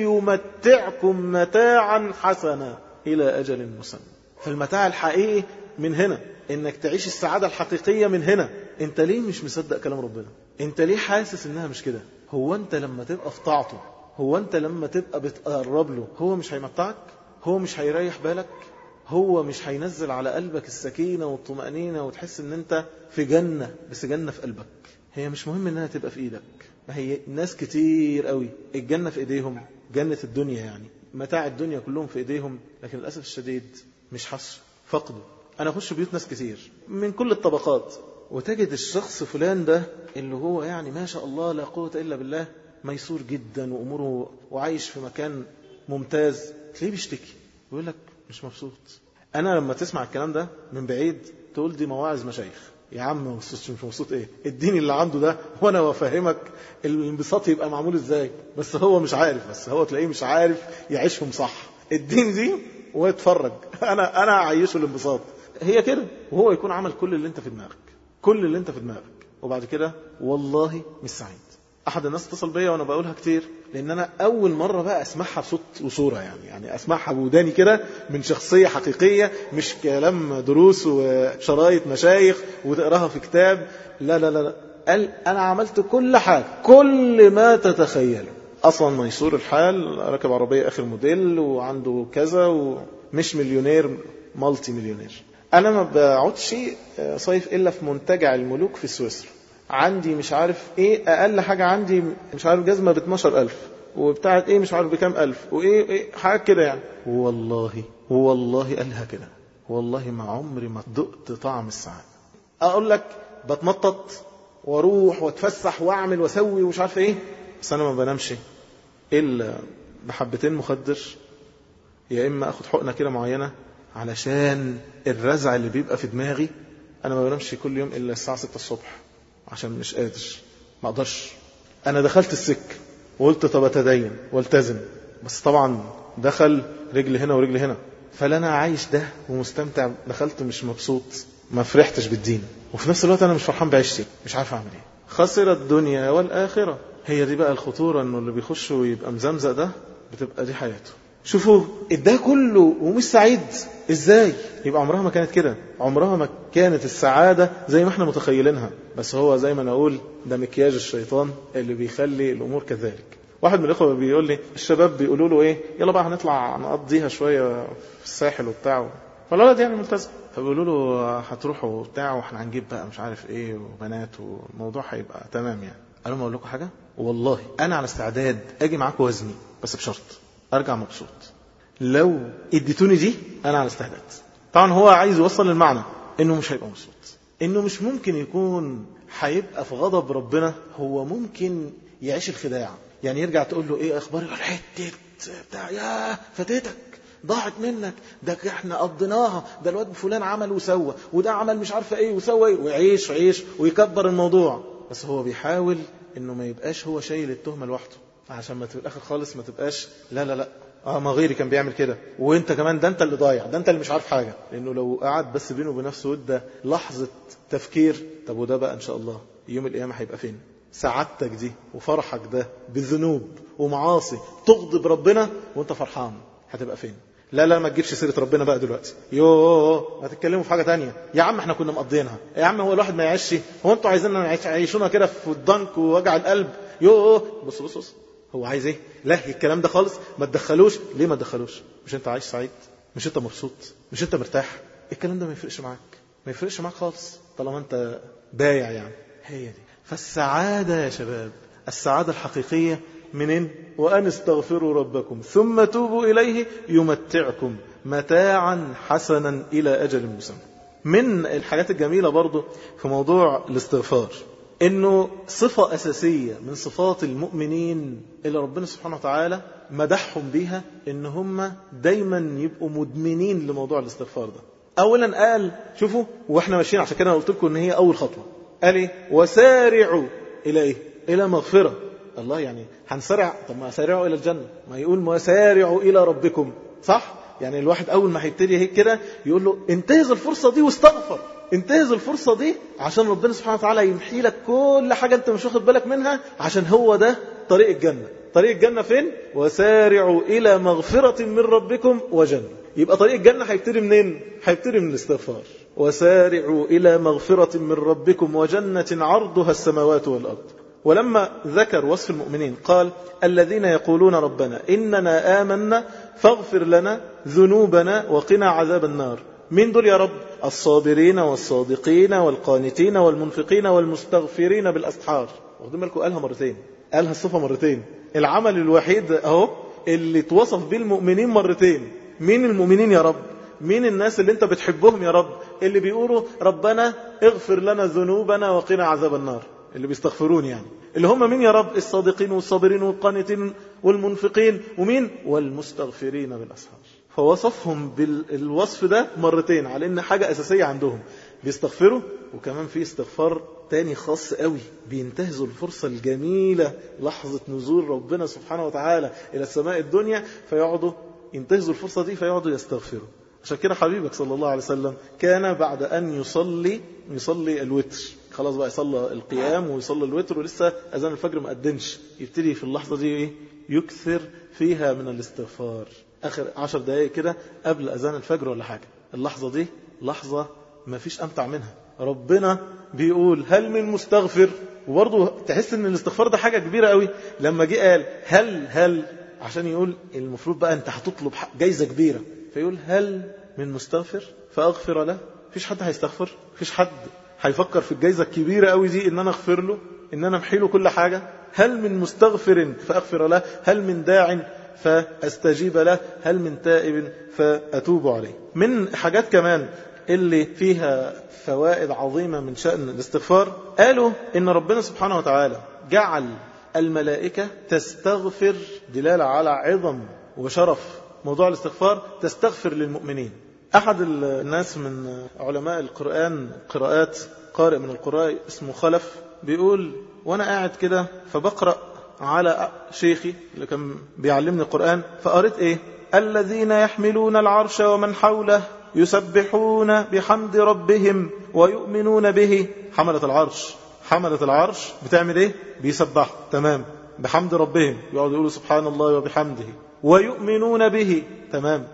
يمتعكم متاعا حسنا إلى أجل مسمى. فالمتاع الحقيقي من هنا، إنك تعيش السعادة الحقيقية من هنا. أنت ليه مش مصدق كلام ربنا؟ أنت ليه حاسس إنها مش كده؟ هو أنت لما تبقى في طاعته، هو أنت لما تبقى بتقرب له، هو مش هيمتعك؟ هو مش هيريح بالك؟ هو مش هينزل على قلبك السكينة والطمأنينة وتحس إن أنت في جنة، بس جنة في قلبك؟ هي مش مهم إنها تبقى في إيدك. ما هي ناس كتير قوي الجنة في إيديهم، جنة الدنيا يعني متاع الدنيا كلهم في إيديهم، لكن للأسف الشديد مش حصر، فقدوا. أنا أخش بيوت ناس كتير من كل الطبقات، وتجد الشخص فلان ده اللي هو يعني ما شاء الله لا قوة إلا بالله، ميسور جدا وأموره وعايش في مكان ممتاز، تلاقيه بيشتكي ويقول لك مش مبسوط. أنا لما تسمع الكلام ده من بعيد تقول دي مواعظ مشايخ. يا عم مش مبسوط ايه؟ الدين اللي عنده ده وانا وافهمك الانبساط يبقى معمول ازاي، بس هو مش عارف، بس هو تلاقيه مش عارف يعيشهم صح. الدين دي ويتفرج انا انا اعيشه الانبساط، هي كده. وهو يكون عمل كل اللي انت في دماغك، كل اللي انت في دماغك، وبعد كده والله مش سعيد. احد الناس اتصل بيا وانا بقولها كتير، لان انا اول مره بقى اسمعها بصوت وصوره، يعني يعني اسمعها بوداني كده من شخصيه حقيقيه، مش كلام دروس وشرايط مشايخ وتقراها في كتاب. لا لا لا قال انا عملت كل حاجه، كل ما تتخيله. اصلا ميسور الحال، راكب عربيه اخر موديل وعنده كذا، ومش مليونير، مالتي مليونير. انا ما بقعدش صيف الا في منتجع الملوك في سويسرا. عندي مش عارف ايه، اقل حاجة عندي مش عارف جزمة ب اتناشر ألف، وبتاعت ايه مش عارف بكام ألف، وايه ايه حاجة كده يعني. والله والله قالها كده، والله ما عمري ما دقت طعم السعادة. اقول لك بتنطط واروح واتفسح واعمل واسوي ومش عارف ايه، بس انا ما بنامش الا بحبتين مخدر، يا اما اخد حقنة كده معينة علشان الرزع اللي بيبقى في دماغي. انا ما بنامش كل يوم الا الساعة ستة الصبح عشان مش قادر، ما اقدرش. انا دخلت السك وقلت طب اتدين والتزم، بس طبعا دخل رجل هنا ورجل هنا، فلا انا عايش ده ومستمتع، دخلت مش مبسوط، ما فرحتش بالدين، وفي نفس الوقت انا مش فرحان بعيشتي، مش عارف اعمل ايه. خسر الدنيا والاخره. هي دي بقى الخطوره، انه اللي بيخش ويبقى مزمزق ده بتبقى دي حياته. شوفوا ده كله ومش سعيد ازاي؟ يبقى عمرها ما كانت كده، عمرها ما كانت السعادة زي ما احنا متخيلينها. بس هو زي ما نقول ده مكياج الشيطان اللي بيخلي الامور كذلك. واحد من الاخوة بيقول لي الشباب بيقولوا له ايه، يلا بقى هنطلع نقضيها شوية في الساحل وبتاع، فالولد يعني ملتزم، فبيقولوا له هتروحوا وبتاع واحنا هنجيب بقى مش عارف ايه وبنات والموضوع هيبقى تمام يعني. قالوا ما اقول لكم حاجة، والله انا على استعداد اجي معاكم وزني، بس بشرط ارجع مبسوط. لو اديتوني دي انا على استعداد. طبعا هو عايز يوصل للمعنى انه مش هيبقى مبسوط، انه مش ممكن يكون هيبقى في غضب ربنا. هو ممكن يعيش الخداع، يعني يرجع تقول له ايه اخبار الحته بتاع، يا فاتتك ضاعت منك، ده احنا قضيناها، ده الواد فلان عمل وسوى، وده عمل مش عارفه ايه وسوى ايه، ويعيش عيش ويكبر الموضوع. بس هو بيحاول انه ما يبقاش هو شايل التهمه لوحده، عشان ما في الاخر خالص ما تبقاش لا لا لا اه ما غيري كان بيعمل كده، وانت كمان ده انت اللي ضايع، ده انت اللي مش عارف حاجه. لانه لو قعد بس بينه وبنفسه وده لحظه تفكير، طب وده بقى ان شاء الله يوم القيامه هيبقى فين؟ سعادتك دي وفرحك ده بالذنوب ومعاصي تغضب ربنا وانت فرحان، هتبقى فين؟ لا لا ما تجيبش سيرة ربنا بقى دلوقتي، يوه ما تتكلموا في حاجة تانية يا عم، احنا كنا مقضينها يا عم، هو الواحد ما يعيش، هو انتوا عايزيننا يعيشونا كده في الضنك ووجع القلب، يوه بص بص بص هو عايز ايه؟ لا الكلام ده خالص ما تدخلوش. ليه ما تدخلوش؟ مش انت عايش سعيد؟ مش انت مبسوط؟ مش انت مرتاح؟ الكلام ده ما يفرقش معاك، ما يفرقش معاك خالص طالما انت بايع يعني. هي دي فالسعادة يا شباب، السعادة الحقيقية منين؟ وأن استغفروا ربكم ثم توبوا إليه يمتعكم متاعا حسنا إلى أجل مسمى. من الحاجات الجميلة برضو في موضوع الاستغفار إنه صفة أساسية من صفات المؤمنين اللي ربنا سبحانه وتعالى مدحهم بها، إن هم دايما يبقوا مدمنين لموضوع الاستغفار ده. أولا قال شوفوا، وإحنا ماشيين عشان كده قلت لكم إن هي أول خطوة، قال إيه؟ وسارعوا إلى إيه؟ إلى مغفرة. الله يعني هنسارع؟ طب ما سارعوا إلى الجنة، ما يقول وسارعوا إلى ربكم، صح؟ يعني الواحد أول ما هيبتدي هيك كده يقول له انتهز الفرصة دي واستغفر، انتهز الفرصة دي عشان ربنا سبحانه وتعالى يمحي لك كل حاجة انت مش واخد بالك منها، عشان هو ده طريق الجنة. طريق الجنة فين؟ وسارعوا إلى مغفرة من ربكم وجنة. يبقى طريق الجنة هيبتدي منين؟ هيبتدي من الاستغفار. وسارعوا إلى مغفرة من ربكم وجنة عرضها السماوات والأرض. ولما ذكر وصف المؤمنين قال الذين يقولون ربنا إننا آمنا فاغفر لنا ذنوبنا وقنا عذاب النار. من دول يا رب؟ الصابرين والصادقين والقانتين والمنفقين والمستغفرين بالأسحار. واخدين بالكم قالها مرتين، قالها الصفة مرتين. العمل الوحيد اهو اللي توصف به المؤمنين مرتين. مين المؤمنين يا رب؟ مين الناس اللي انت بتحبهم يا رب؟ اللي بيقولوا ربنا اغفر لنا ذنوبنا وقنا عذاب النار، اللي بيستغفرون يعني. اللي هم مين يا رب؟ الصادقين والصابرين والقانتين والمنفقين، ومين؟ والمستغفرين بالأسحار. فوصفهم بالوصف ده مرتين على ان حاجة أساسية عندهم، بيستغفروا. وكمان في استغفار تاني خاص قوي، بينتهزوا الفرصة الجميلة لحظة نزول ربنا سبحانه وتعالى إلى السماء الدنيا، فيقعدوا ينتهزوا الفرصة دي فيقعدوا يستغفروا. عشان كده حبيبك صلى الله عليه وسلم كان بعد أن يصلي يصلي الوتر، خلاص بقى يصلي القيام ويصلي الوتر ولسه أذان الفجر ما قدمش، يبتدي في اللحظة دي إيه؟ يكثر فيها من الاستغفار. آخر عشر دقائق كده قبل أذان الفجر ولا حاجة، اللحظة دي لحظة ما فيش أمتع منها. ربنا بيقول هل من مستغفر؟ وبرضه تحس ان الاستغفار ده حاجة كبيرة قوي. لما جه قال هل هل عشان يقول المفروض بقى انت هتطلب جايزة كبيرة، فيقول هل من مستغفر فأغفر له. فيش حد هيستغفر، فيش حد هيفكر في الجايزة الكبيرة قوي دي ان انا اغفر له، ان انا امحيله كل حاجة. هل من مستغفر فأغفر له، هل من داع فأستجيب له، هل من تائب فأتوب عليه. من حاجات كمان اللي فيها فوائد عظيمة من شأن الاستغفار، قالوا إن ربنا سبحانه وتعالى جعل الملائكة تستغفر، دلالة على عظم وشرف موضوع الاستغفار، تستغفر للمؤمنين. أحد الناس من علماء القرآن قراءات، قارئ من القراء اسمه خلف، بيقول وأنا قاعد كده فبقرأ على شيخي اللي كان بيعلمني القرآن، فقرأت إيه؟ الذين يحملون العرش ومن حوله يسبحون بحمد ربهم ويؤمنون به. حملة العرش، حملة العرش بتعمل ايه؟ بيسبحوا، تمام، بحمد ربهم، يقعدوا يقولوا سبحان الله وبحمده، ويؤمنون به، تمام،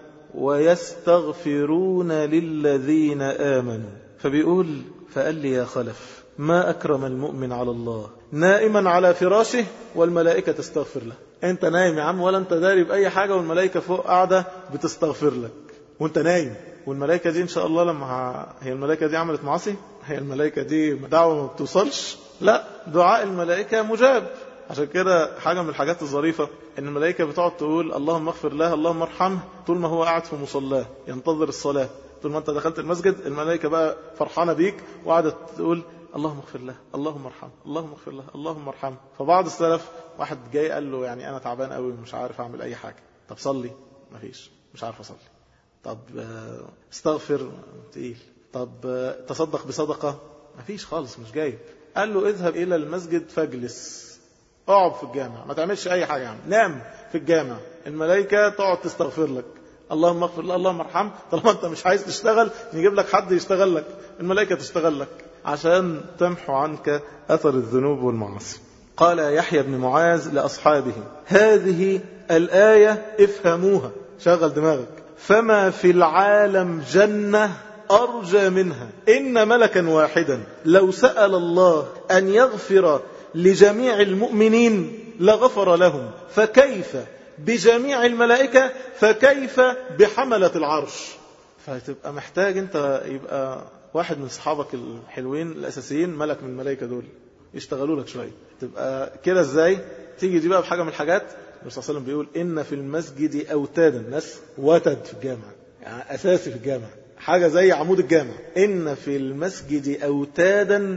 ويستغفرون للذين آمنوا. فبيقول فقال لي يا خلف ما أكرم المؤمن على الله نائما على فراشه والملائكة تستغفر له. انت نايم يا عم ولا انت داري بأي حاجة، والملائكة فوق قاعدة بتستغفر لك وانت نايم. والملائكة دي إن شاء الله لما ه... هي الملائكة دي عملت معاصي؟ هي الملائكة دي دعوة ما بتوصلش؟ لا، دعاء الملائكة مجاب. عشان كده حاجة من الحاجات الظريفة إن الملائكة بتقعد تقول اللهم اغفر له اللهم ارحمه طول ما هو قاعد في مصلاه ينتظر الصلاة. طول ما أنت دخلت المسجد الملائكة بقى فرحانة بيك وقعدت تقول اللهم اغفر له اللهم ارحمه اللهم اغفر له اللهم ارحمه. فبعض السلف واحد جاي قال له يعني أنا تعبان قوي ومش عارف أعمل أي حاجة. طب صلي، مفيش، مش عارف أصلي. طب استغفر، تقيل. طب تصدق بصدقة، مفيش خالص، مش جايب. قال له اذهب إلى المسجد فاجلس، اقعد في الجامع، ما تعملش أي حاجة يعني. نام في الجامع، الملائكة تقعد تستغفر لك اللهم اغفر له اللهم ارحمه. طالما انت مش عايز تشتغل نجيب لك حد يشتغل لك، الملائكة تشتغل لك عشان تمحو عنك أثر الذنوب والمعاصي. قال يحيى بن معاذ لأصحابه هذه الآية افهموها، شغل دماغك، فما في العالم جنة أرجى منها. إن ملكا واحدا لو سأل الله أن يغفر لجميع المؤمنين لغفر لهم، فكيف بجميع الملائكة، فكيف بحملة العرش. فتبقى محتاج أنت يبقى واحد من صحابك الحلوين الأساسيين ملك من الملائكة دول يشتغلوا لك شوية. تبقى كده إزاي؟ تيجي دي بقى بحاجة من الحاجات. النبي صلى الله عليه وسلم بيقول إن في المسجد أوتادا، الناس وتد في الجامع، يعني أساسي في الجامع، حاجة زي عمود الجامع. إن في المسجد أوتادا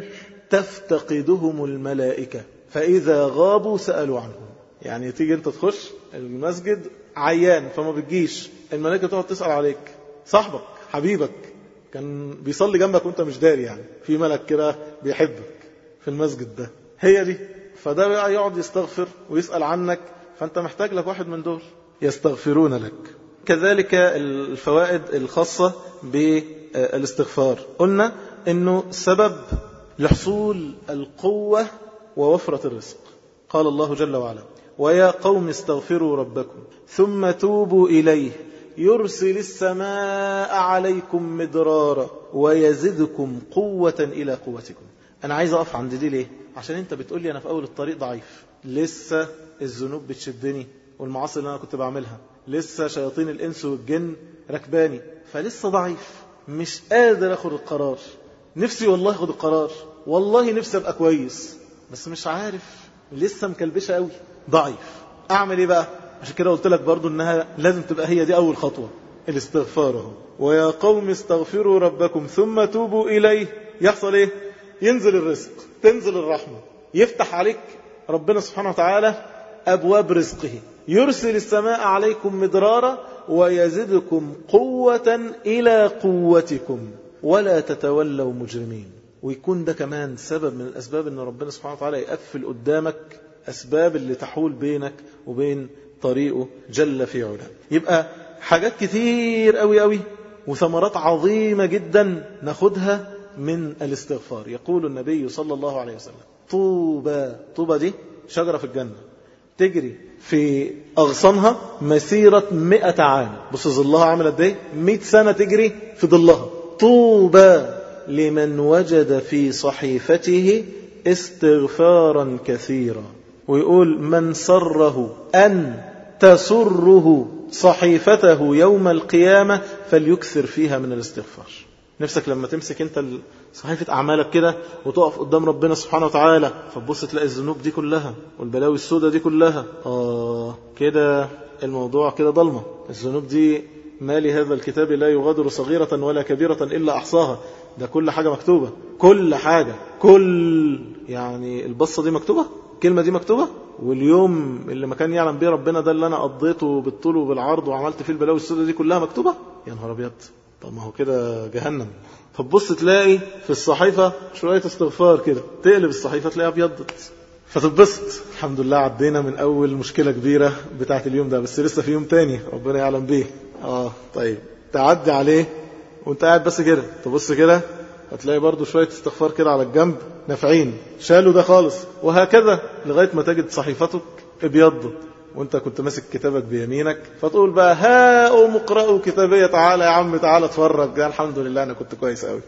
تفتقدهم الملائكة فإذا غابوا سألوا عنهم. يعني تيجي أنت تخش المسجد عيان فما بتجيش، الملائكة تقعد تسأل عليك. صاحبك حبيبك كان بيصلي جنبك وانت مش داري، يعني في ملك كده بيحبك في المسجد ده، هي دي. فده بقى يقعد يستغفر ويسأل عنك، فانت محتاج لك واحد من دول يستغفرون لك. كذلك الفوائد الخاصة بالاستغفار، قلنا انه سبب لحصول القوة ووفرة الرزق. قال الله جل وعلا: ويا قوم استغفروا ربكم ثم توبوا إليه يرسل السماء عليكم مدرارا ويزدكم قوة إلى قوتكم. أنا عايز أقف عند دي ليه؟ عشان أنت بتقول لي أنا في أول الطريق ضعيف، لسه الذنوب بتشدني والمعاصي اللي أنا كنت بعملها، لسه شياطين الإنس والجن ركباني، فلسه ضعيف، مش قادر أخذ القرار. نفسي والله أخذ القرار، والله نفسي أبقى كويس، بس مش عارف، لسه مكلبشة قوي، ضعيف. أعمل إيه بقى؟ عشان كده قلت لك برضو إنها لازم تبقى هي دي أول خطوة، الاستغفار. ويا قوم استغفروا ربكم ثم توبوا إليه. يحصل إيه؟ ينزل الرزق، تنزل الرحمة، يفتح عليك ربنا سبحانه وتعالى أبواب رزقه، يرسل السماء عليكم مدرارا ويزدكم قوة إلى قوتكم ولا تتولوا مجرمين. ويكون ده كمان سبب من الأسباب أن ربنا سبحانه وتعالى يقفل قدامك أسباب اللي تحول بينك وبين طريقه جل في علاه. يبقى حاجات كتير قوي قوي وثمرات عظيمة جدا ناخدها من الاستغفار. يقول النبي صلى الله عليه وسلم: طوبى، طوبى دي شجرة في الجنة تجري في أغصانها مسيرة مئة عام. بص ظلها عامل قد ايه؟ مئة سنة تجري في ظلها. طوبى لمن وجد في صحيفته استغفارا كثيرا. ويقول: من سره أن تسره صحيفته يوم القيامة فليكثر فيها من الاستغفار. نفسك لما تمسك انت صحيفة أعمالك كده وتقف قدام ربنا سبحانه وتعالى فتبص تلاقي الذنوب دي كلها والبلاوي السوداء دي كلها، آه كده الموضوع كده ضلمة. الذنوب دي مالي هذا الكتاب لا يغادر صغيرة ولا كبيرة إلا أحصاها. ده كل حاجة مكتوبة، كل حاجة، كل يعني البصة دي مكتوبة، الكلمة دي مكتوبة. واليوم اللي ما كان يعلم بيه ربنا ده اللي أنا قضيته بالطول وبالعرض وعملت فيه البلاوي السوداء دي كلها مكتوبة. يا نهار أبيض، طب ما هو كده جهنم. فتبص تلاقي في الصحيفة شوية استغفار كده، تقلب الصحيفة تلاقيها ابيضت، فتتبسط. الحمد لله عدينا من أول مشكلة كبيرة بتاعت اليوم ده، بس لسه في يوم تاني ربنا يعلم بيه. آه طيب تعدي عليه وانت قاعد بس كده تبص كده هتلاقي برضو شوية استغفار كده على الجنب نافعين، شالوا ده خالص، وهكذا لغاية ما تجد صحيفتك ابيضت وانت كنت ماسك كتابك بيمينك. فتقول بقى: هاؤم اقرأوا كتابية، تعالى يا عم تعالى اتفرج، الحمد لله انا كنت كويس قوي.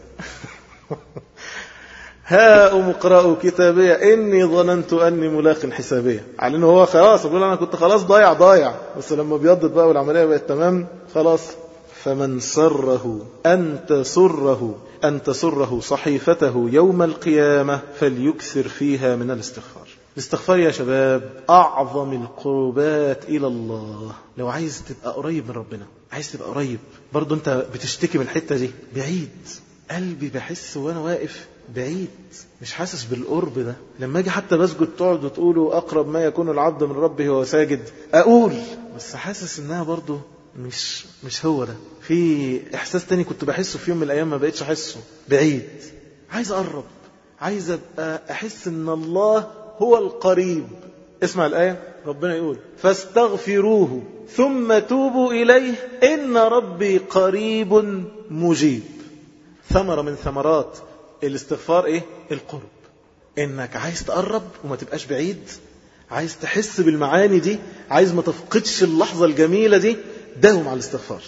هاؤم اقرأوا كتابية إني ظننت أني ملاق حسابية. على إنه هو خلاص يقول أنا كنت خلاص ضايع ضايع، بس لما بيضت بقى والعملية بقت تمام خلاص. فمن سره أن تسره أن تسره صحيفته يوم القيامة فليكثر فيها من الاستغفار. الاستغفار يا شباب أعظم القربات إلى الله. لو عايز تبقى قريب من ربنا، عايز تبقى قريب برضو، أنت بتشتكي من الحتة دي بعيد، قلبي بحس وأنا واقف بعيد، مش حاسس بالقرب ده. لما أجي حتى بسجد تقعد وتقولوا أقرب ما يكون العبد من ربه وهو ساجد، أقول بس حاسس إنها برضو مش مش هو ده. في إحساس تاني كنت بحسه في يوم من الأيام ما بقيتش أحسه، بعيد. عايز أقرب، عايز أبقى أحس إن الله هو القريب. اسمع الآية، ربنا يقول: فاستغفروه ثم توبوا إليه إن ربي قريب مجيب. ثمرة من ثمرات الاستغفار إيه؟ القرب. إنك عايز تقرب وما تبقاش بعيد، عايز تحس بالمعاني دي، عايز ما تفقدش اللحظة الجميلة دي، داوم على الاستغفار.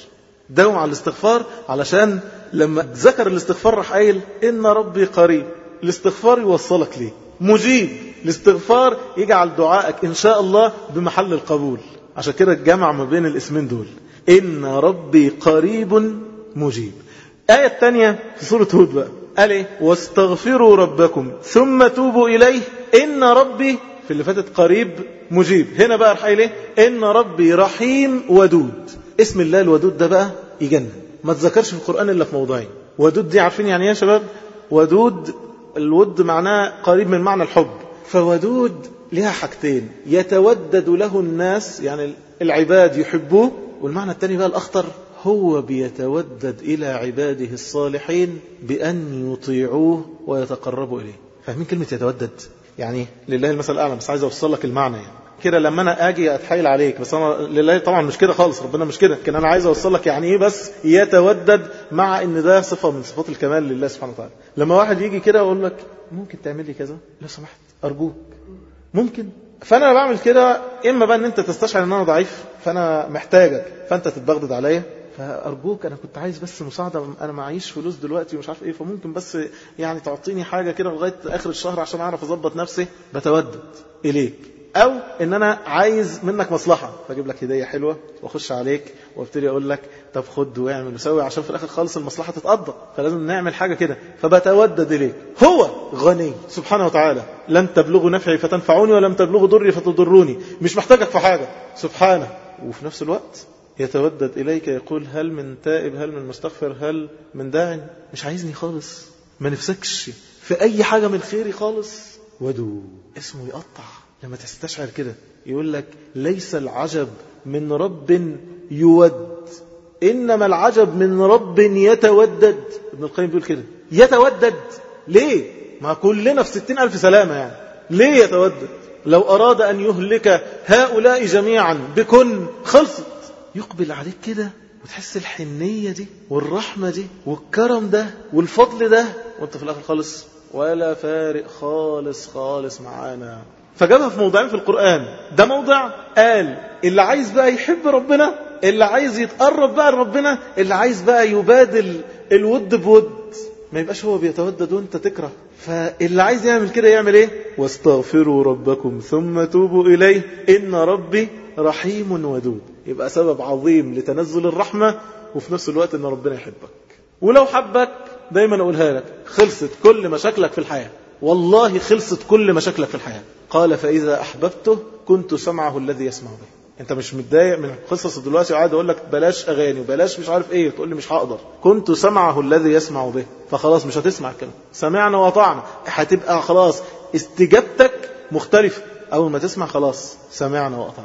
داوم على الاستغفار، علشان لما ذكر الاستغفار راح قايل إن ربي قريب. الاستغفار يوصلك ليه؟ مجيب. الاستغفار يجعل دعائك إن شاء الله بمحل القبول. عشان كده الجمع ما بين الاسمين دول، إن ربي قريب مجيب. آية الثانية في سورة هود بقى قال إيه؟ واستغفروا ربكم ثم توبوا إليه إن ربي، في اللي فاتت قريب مجيب، هنا بقى رح قايل إيه؟ إن ربي رحيم ودود. اسم الله الودود ده بقى يجنن، ما تذكرش في القرآن إلا في موضعين. ودود دي عارفين يعني إيه يا شباب؟ ودود، الود معناه قريب من معنى الحب، فودود لها حاجتين، يتودد له الناس يعني العباد يحبوه، والمعنى الثاني بقى الأخطر، هو بيتودد إلى عباده الصالحين بأن يطيعوه ويتقربوا إليه. فاهمين كلمة يتودد؟ يعني لله المثل الأعلى، بس عايز أوصل لك المعنى. يعني كده لما أنا أجي أتحايل عليك، بس أنا لله طبعا مش كده خالص، ربنا مش كده، لكن أنا عايز أوصل لك يعني إيه بس يتودد، مع إن ده صفة من صفات الكمال لله سبحانه وتعالى. لما واحد يجي كده ويقول لك ممكن تعمل لي كذا لو سمحت أرجوك، ممكن، فأنا بعمل كده إما بقى إن أنت تستشعر إن أنا ضعيف فأنا محتاجك فأنت تتبغضد عليا، فأرجوك أنا كنت عايز بس مساعدة، أنا معيش فلوس دلوقتي ومش عارف إيه، فممكن بس يعني تعطيني حاجة كده لغاية آخر الشهر عشان أعرف أضبط نفسي. بتودد إليك. أو إن أنا عايز منك مصلحة فأجيب لك هدية حلوة وأخش عليك وابتدي أقول لك طب خد واعمل وسوي عشان في الآخر خالص المصلحة تتقضى، فلازم نعمل حاجة كده، فبتودد إليك. هو غني سبحانه وتعالى، لن تبلغوا نفعي فتنفعوني ولم تبلغوا ضري فتضروني، مش محتاجك في حاجة سبحانه. وفي نفس الوقت يتودد إليك، يقول هل من تائب، هل من مستغفر، هل من داع. مش عايزني خالص، ما نفسكش في أي حاجة من خيري خالص. ودو اسمه يقطع. لما تستشعر كده يقول لك ليس العجب من رب يود، إنما العجب من رب يتودد. ابن القيم بيقول كده، يتودد ليه؟ ما كلنا في ستين ألف سلامة يعني، ليه يتودد؟ لو أراد أن يهلك هؤلاء جميعا بكن خلصت. يقبل عليك كده وتحس الحنية دي والرحمة دي والكرم ده والفضل ده، وانت في الآخر خالص ولا فارق خالص خالص معانا. فجابها في موضعين في القرآن. ده موضع قال اللي عايز بقى يحب ربنا، اللي عايز يتقرب بقى لربنا، اللي عايز بقى يبادل الود بود، ما يبقاش هو بيتودد وانت تكره. فاللي عايز يعمل كده يعمل ايه؟ واستغفروا ربكم ثم توبوا إليه إن ربي رحيم ودود. يبقى سبب عظيم لتنزل الرحمة، وفي نفس الوقت ان ربنا يحبك. ولو حبك دايما اقولها لك، خلصت كل مشاكلك في الحياة، والله خلصت كل مشاكلك في الحياة. قال فإذا أحببته كنت سمعه الذي يسمع به. انت مش متضايق من قصص دلوقتي وقاعد اقول لك بلاش اغاني وبلاش مش عارف ايه، تقول لي مش هقدر. كنت سمعه الذي يسمع به، فخلاص مش هتسمع الكلام. سمعنا وطعنا، هتبقى خلاص استجابتك مختلفة. اول ما تسمع خلاص سمعنا وطعنا.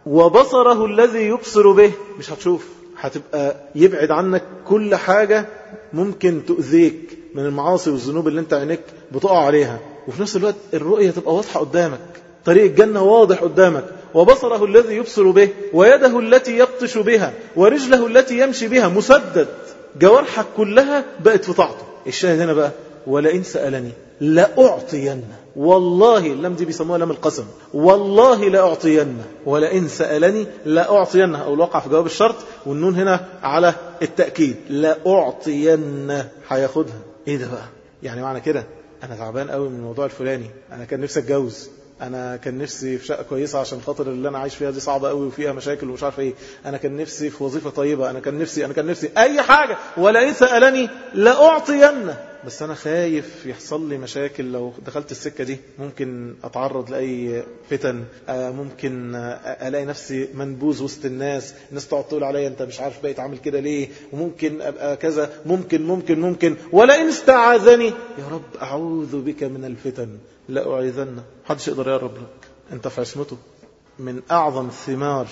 وبصره الذي يبصر به، مش هتشوف، هتبقى يبعد عنك كل حاجة ممكن تؤذيك من المعاصي والذنوب اللي انت عينيك بتقع عليها. وفي نفس الوقت الرؤية تبقى واضحة قدامك، طريق الجنة واضح قدامك. وبصره الذي يبصر به ويده التي يبطش بها ورجله التي يمشي بها، مسدد، جوارحك كلها بقت في طاعته. الشاهد هنا بقى ولئن سألني لأعطينه، والله اللام دي بيسموها لام القسم، والله لأعطينه، ولئن سألني لأعطينه، أو الوقع في جواب الشرط والنون هنا على التأكيد، لأعطينه، هياخدها. ايه ده بقى؟ يعني معنى كده انا تعبان قوي من الموضوع الفلاني، انا كان نفسي اتجوز، انا كان نفسي في شقه كويسه عشان خاطر اللي انا عايش فيها دي صعبه قوي وفيها مشاكل ومش عارف ايه، انا كان نفسي في وظيفه طيبه، انا كان نفسي انا كان نفسي اي حاجه، ولئن سالني لاعطينه. بس انا خايف يحصل لي مشاكل لو دخلت السكه دي، ممكن اتعرض لاي فتن، ممكن الاقي نفسي منبوذ وسط الناس، الناس تقعد تقول عليا انت مش عارف بقيت عامل كده ليه، وممكن ابقى كذا، ممكن ممكن ممكن ولئن استعاذني يا رب اعوذ بك من الفتن لأعيذنه. محدش يقدر يقرب لك، انت في عصمته. من اعظم الثمار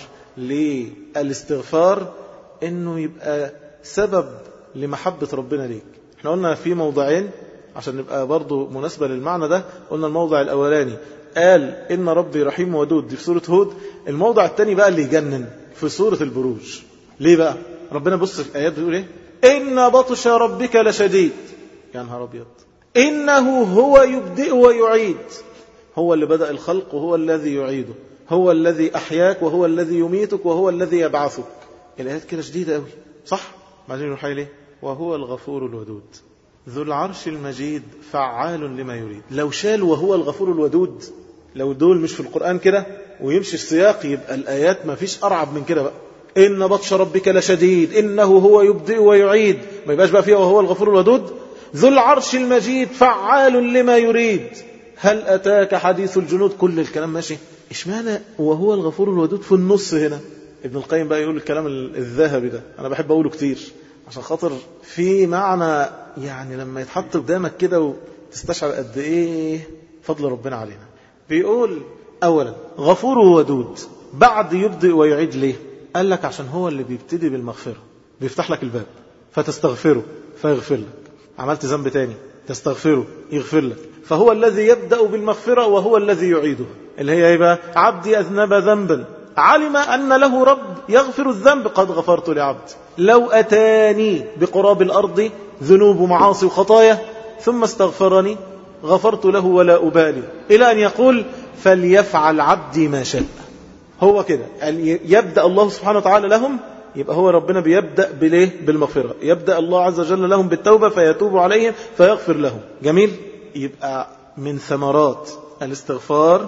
للاستغفار انه يبقى سبب لمحبة ربنا ليك. احنا قلنا في موضعين عشان نبقى برضو مناسبة للمعنى ده. قلنا الموضع الاولاني قال ان ربي رحيم ودود، دي في سورة هود. الموضع الثاني بقى اللي يجنن في سورة البروج. ليه بقى؟ ربنا بص في ايات بيقول ايه؟ ان بطش ربك لشديد. يا نهار ابيض، إنه هو يبدئ ويعيد، هو اللي بدأ الخلق وهو الذي يعيده، هو الذي أحياك وهو الذي يميتك وهو الذي يبعثك. الآيات كده شديدة قوي، صح؟ بعدين يروح ليه وهو الغفور الودود ذو العرش المجيد فعال لما يريد. لو شال وهو الغفور الودود، لو دول مش في القرآن كده ويمشي السياق، يبقى الآيات ما فيش أرعب من كده بقى. إن بطش ربك لشديد إنه هو يبدئ ويعيد، ما يبقاش بقى فيها وهو الغفور الودود. ذو العرش المجيد فعال لما يريد. هل أتاك حديث الجنود؟ كل الكلام ماشي، اشمعنى وهو الغفور الودود في النص هنا؟ ابن القيم بقى يقول الكلام الذهبي ده، أنا بحب أقوله كتير عشان خاطر في معنى، يعني لما يتحط قدامك كده وتستشعر قد إيه فضل ربنا علينا. بيقول أولا غفور ودود، بعد يبدئ ويعيد ليه؟ قال لك عشان هو اللي بيبتدي بالمغفرة، بيفتح لك الباب فتستغفره فيغفر لك. عملت ذنب تاني تستغفره يغفر لك. فهو الذي يبدأ بالمغفرة وهو الذي يعيده، اللي هي ايه بقى؟ عبدي أذنب ذنبا علم أن له رب يغفر الذنب قد غفرت لعبد. لو أتاني بقراب الأرض ذنوب معاصي وخطايا ثم استغفرني غفرت له ولا أبالي، إلى أن يقول فليفعل عبدي ما شاء. هو كده يبدأ الله سبحانه وتعالى لهم، يبقى هو ربنا بيبدأ بليه؟ بالمغفرة. يبدأ الله عز وجل لهم بالتوبة فيتوب عليهم فيغفر لهم. جميل. يبقى من ثمرات الاستغفار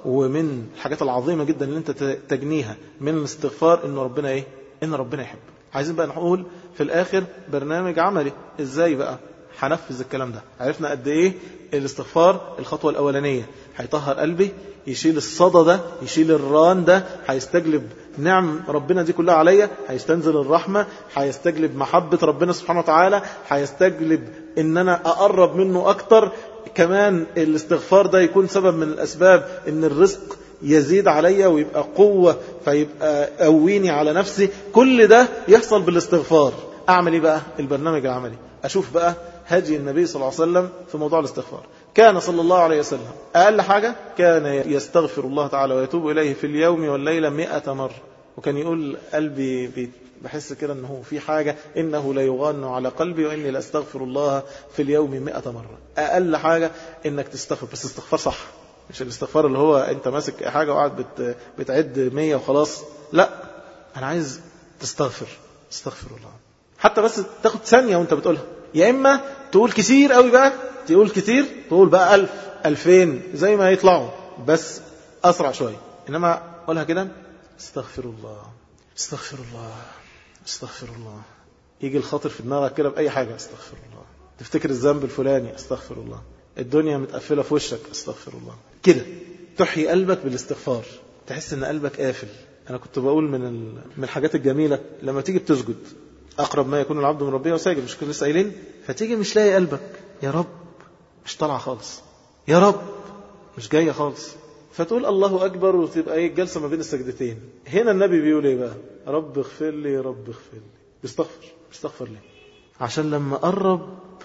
ومن الحاجات العظيمة جدا اللي انت تجنيها من الاستغفار ان ربنا ايه؟ ان ربنا يحب. عايزين بقى نقول في الاخر برنامج عملي ازاي بقى هنفذ الكلام ده. عرفنا قد ايه الاستغفار. الخطوة الاولانية هيطهر قلبي، يشيل الصدى ده، يشيل الران ده، هيستجلب نعم ربنا دي كلها عليا، هيستنزل الرحمة، هيستجلب محبة ربنا سبحانه وتعالى، هيستجلب ان انا اقرب منه اكتر. كمان الاستغفار ده يكون سبب من الاسباب ان الرزق يزيد عليا ويبقى قوة فيبقى قويني على نفسي. كل ده يحصل بالاستغفار. اعمل ايه بقى؟ البرنامج العملي. اشوف بقى هدي النبي صلى الله عليه وسلم في موضوع الاستغفار. كان صلى الله عليه وسلم أقل حاجة كان يستغفر الله تعالى ويتوب إليه في اليوم والليلة مئة مرة. وكان يقول قلبي بحس كده أنه في حاجة، إنه لا يغان على قلبي وإني لأستغفر الله في اليوم مئة مرة. أقل حاجة إنك تستغفر، بس استغفار صح، مش الاستغفار اللي هو أنت ماسك حاجة وقاعد بت بتعد مية وخلاص. لا، أنا عايز تستغفر. استغفر الله حتى بس تاخد ثانية وانت بتقولها. يا إما تقول كتير قوي بقى، تقول كتير، تقول بقى ألف ألفين زي ما يطلعوا، بس أسرع شوية. إنما قولها كده استغفر الله استغفر الله استغفر الله. يجي الخاطر في دماغك كده بأي حاجة استغفر الله. تفتكر الذنب الفلاني استغفر الله. الدنيا متقفلة في وشك استغفر الله. كده تحيي قلبك بالاستغفار. تحس ان قلبك قافل. أنا كنت بقول من من الحاجات الجميلة لما تيجي بتسجد، أقرب ما يكون العبد من ربه وساجد، مش كده لسه قايلين؟ فتيجي مش لاقي قلبك، يا رب مش طالعة خالص، يا رب مش جاية خالص، فتقول الله أكبر وتبقى ايه الجلسة ما بين السجدتين. هنا النبي بيقول ايه بقى؟ رب اغفر لي رب اغفر لي. بيستغفر. بيستغفر ليه؟ عشان لما قرب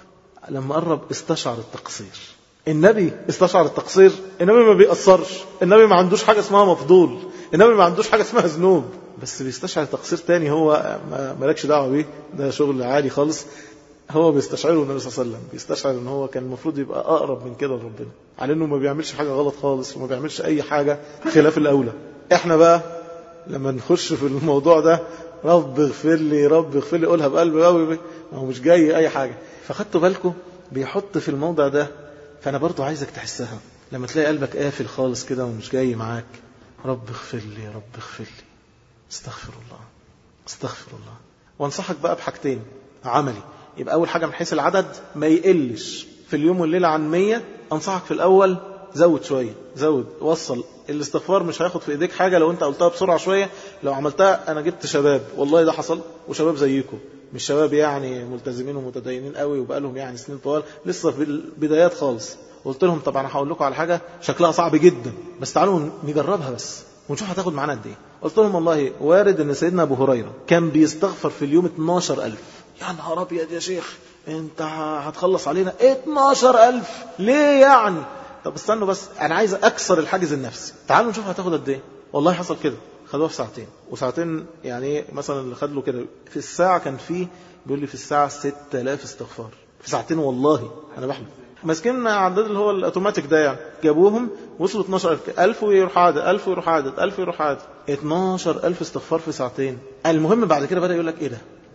لما قرب استشعر التقصير. النبي استشعر التقصير. النبي ما بيقصرش. النبي ما عندوش حاجة اسمها مفضول. النبي ما عندوش حاجة اسمها ذنوب، بس بيستشعر تقصير تاني هو مالكش دعوة بيه، ده شغل عالي خالص. هو بيستشعره النبي صلى الله عليه وسلم، بيستشعر ان هو كان المفروض يبقى اقرب من كده لربنا، على انه ما بيعملش حاجة غلط خالص وما بيعملش اي حاجة خلاف الاولى. احنا بقى لما نخش في الموضوع ده رب اغفر لي رب اغفر لي، قولها بقلب قوي، هو مش جاي اي حاجة. فخدتوا بالكم بيحط في الموضع ده. فانا برضو عايزك تحسها لما تلاقي قلبك قافل خالص كده ومش جاي معاك، رب اغفر لي رب اغفر لي. استغفر الله استغفر الله. وانصحك بقى بحاجتين عملي. يبقى أول حاجة من حيث العدد ما يقلش في اليوم والليلة عن مية. أنصحك في الأول زود شوية، زود وصل. الاستغفار مش هياخد في إيديك حاجة لو أنت قلتها بسرعة شوية. لو عملتها، أنا جبت شباب والله ده حصل، وشباب زيكم، مش شباب يعني ملتزمين ومتدينين قوي وبقالهم يعني سنين طوال، لسه في البدايات خالص. قلت لهم طب أنا هقول لكم على حاجة شكلها صعب جدا، بس تعالوا نجربها بس ونشوف هتاخد معانا قد ايه. قلت لهم والله وارد ان سيدنا ابو هريره كان بيستغفر في اليوم اتناشر ألف. يا نهار ابيض يا شيخ، انت هتخلص علينا اتناشر ألف ليه يعني؟ طب استنوا بس، انا عايز اكسر الحاجز النفسي. تعالوا نشوف هتاخد قد ايه. والله حصل كده، خدوها في ساعتين. وساعتين يعني مثلا اللي خد له كده في الساعه كان فيه بيقول لي في الساعه ستة آلاف استغفار في ساعتين. والله انا بحلف. ماسكين عدد اللي هو الاوتوماتيك ده، يعني جابوهم وصلوا اتناشر ألف ويروح عدد ألف ويروح عدد ألف ويروح عدد اتناشر ألف استغفار في ساعتين. المهم بعد كده بدأ يقول لك ايه ده؟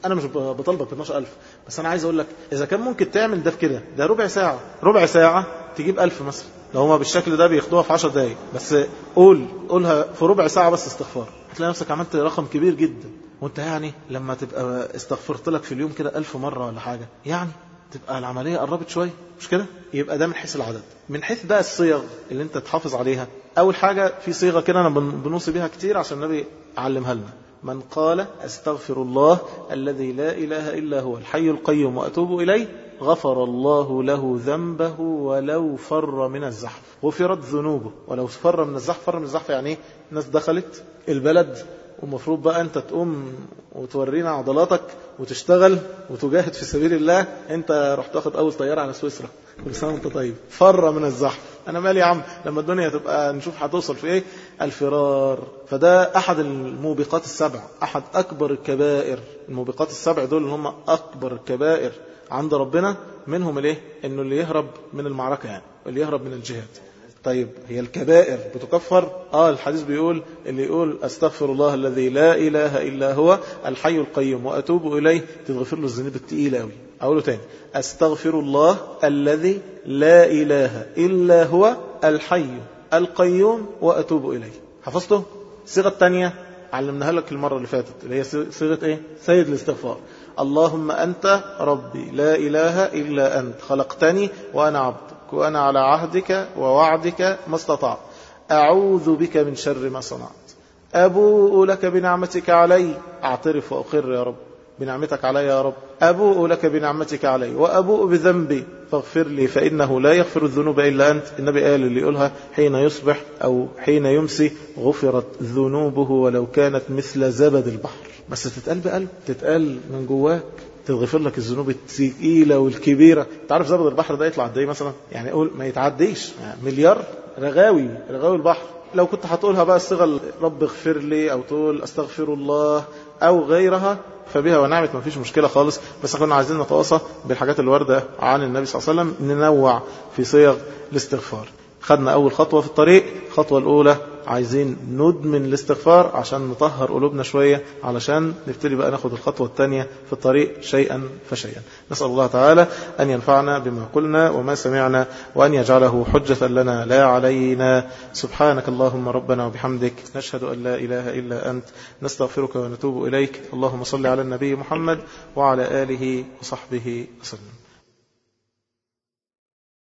أنا مش بطلبك ب اتناشر ألف، بس أنا عايز أقول لك إذا كان ممكن تعمل ده في كده، ده ربع ساعة، ربع ساعة تجيب ألف مثلا، لو هما بالشكل ده بياخدوها في عشر دقايق بس، قول قولها في ربع ساعة بس استغفار، هتلاقي نفسك عملت رقم كبير جدا. وانت يعني لما تبقى استغفرت لك في اليوم كده ألف مرة ولا حاجة، يعني تبقى العملية قربت شوية، مش كده؟ يبقى ده من حيث العدد. من حيث بقى الصيغ اللي انت تحافظ عليها، أول حاجة في صيغة كده أنا بنوصي بها كتير عشان النبي علمها لنا: من قال أستغفر الله الذي لا إله إلا هو الحي القيوم وأتوب إليه غفر الله له ذنبه ولو فر من الزحف. غفرت ذنوبه ولو فر من الزحف. فر من الزحف يعني ايه؟ الناس دخلت البلد ومفروض بقى انت تقوم وتورينا عضلاتك وتشتغل وتجاهد في سبيل الله، انت رحت تاخد اول طيارة على سويسرا، كل سنة وانت طيب. فر من الزحف، انا مالي يا عم لما الدنيا تبقى نشوف هتوصل في ايه. الفرار، فده احد الموبقات السبع، احد اكبر الكبائر. الموبقات السبع دول اللي هم اكبر الكبائر عند ربنا، منهم الايه؟ انه اللي يهرب من المعركة، يعني اللي يهرب من الجهاد. طيب هي الكبائر بتكفر؟ اه الحديث بيقول اللي يقول استغفر الله الذي لا اله الا هو الحي القيوم واتوب اليه تغفر له الذنوب الثقيله قوي. اقوله تاني: استغفر الله الذي لا اله الا هو الحي القيوم واتوب اليه. حفظته؟ الصيغه الثانيه علمناها لك المره اللي فاتت، اللي هي صيغه ايه؟ سيد الاستغفار: اللهم أنت ربي لا إله إلا أنت خلقتني وأنا عبدك وأنا على عهدك ووعدك ما استطعت أعوذ بك من شر ما صنعت أبوء لك بنعمتك علي. أعترف وأقر يا رب بنعمتك علي يا رب، أبوء لك بنعمتك علي وأبوء بذنبي فاغفر لي فإنه لا يغفر الذنوب إلا أنت. النبي قال اللي يقولها حين يصبح أو حين يمسي غفرت ذنوبه ولو كانت مثل زبد البحر. بس تتقال بقلب، تتقال من جواك، تغفر لك الذنوب الثقيلة والكبيرة. تعرف زبد البحر ده يطلع قد ايه مثلا؟ يعني اقول ما يتعديش يعني مليار رغاوي، رغاوي البحر. لو كنت هتقولها بقى الصيغه رب اغفر لي او تقول استغفر الله او غيرها فبها ونعمت، ما فيش مشكلة خالص. بس كنا عايزين نتواصى بالحاجات الواردة عن النبي صلى الله عليه وسلم، ننوع في صيغ الاستغفار. خدنا أول خطوة في الطريق. الخطوة الأولى عايزين ندمن الاستغفار عشان نطهر قلوبنا شوية، علشان نبتدي بقى ناخد الخطوة الثانية في الطريق شيئا فشيئا. نسأل الله تعالى أن ينفعنا بما قلنا وما سمعنا، وأن يجعله حجة لنا لا علينا. سبحانك اللهم ربنا وبحمدك، نشهد أن لا إله إلا أنت، نستغفرك ونتوب إليك. اللهم صل على النبي محمد وعلى آله وصحبه وسلم.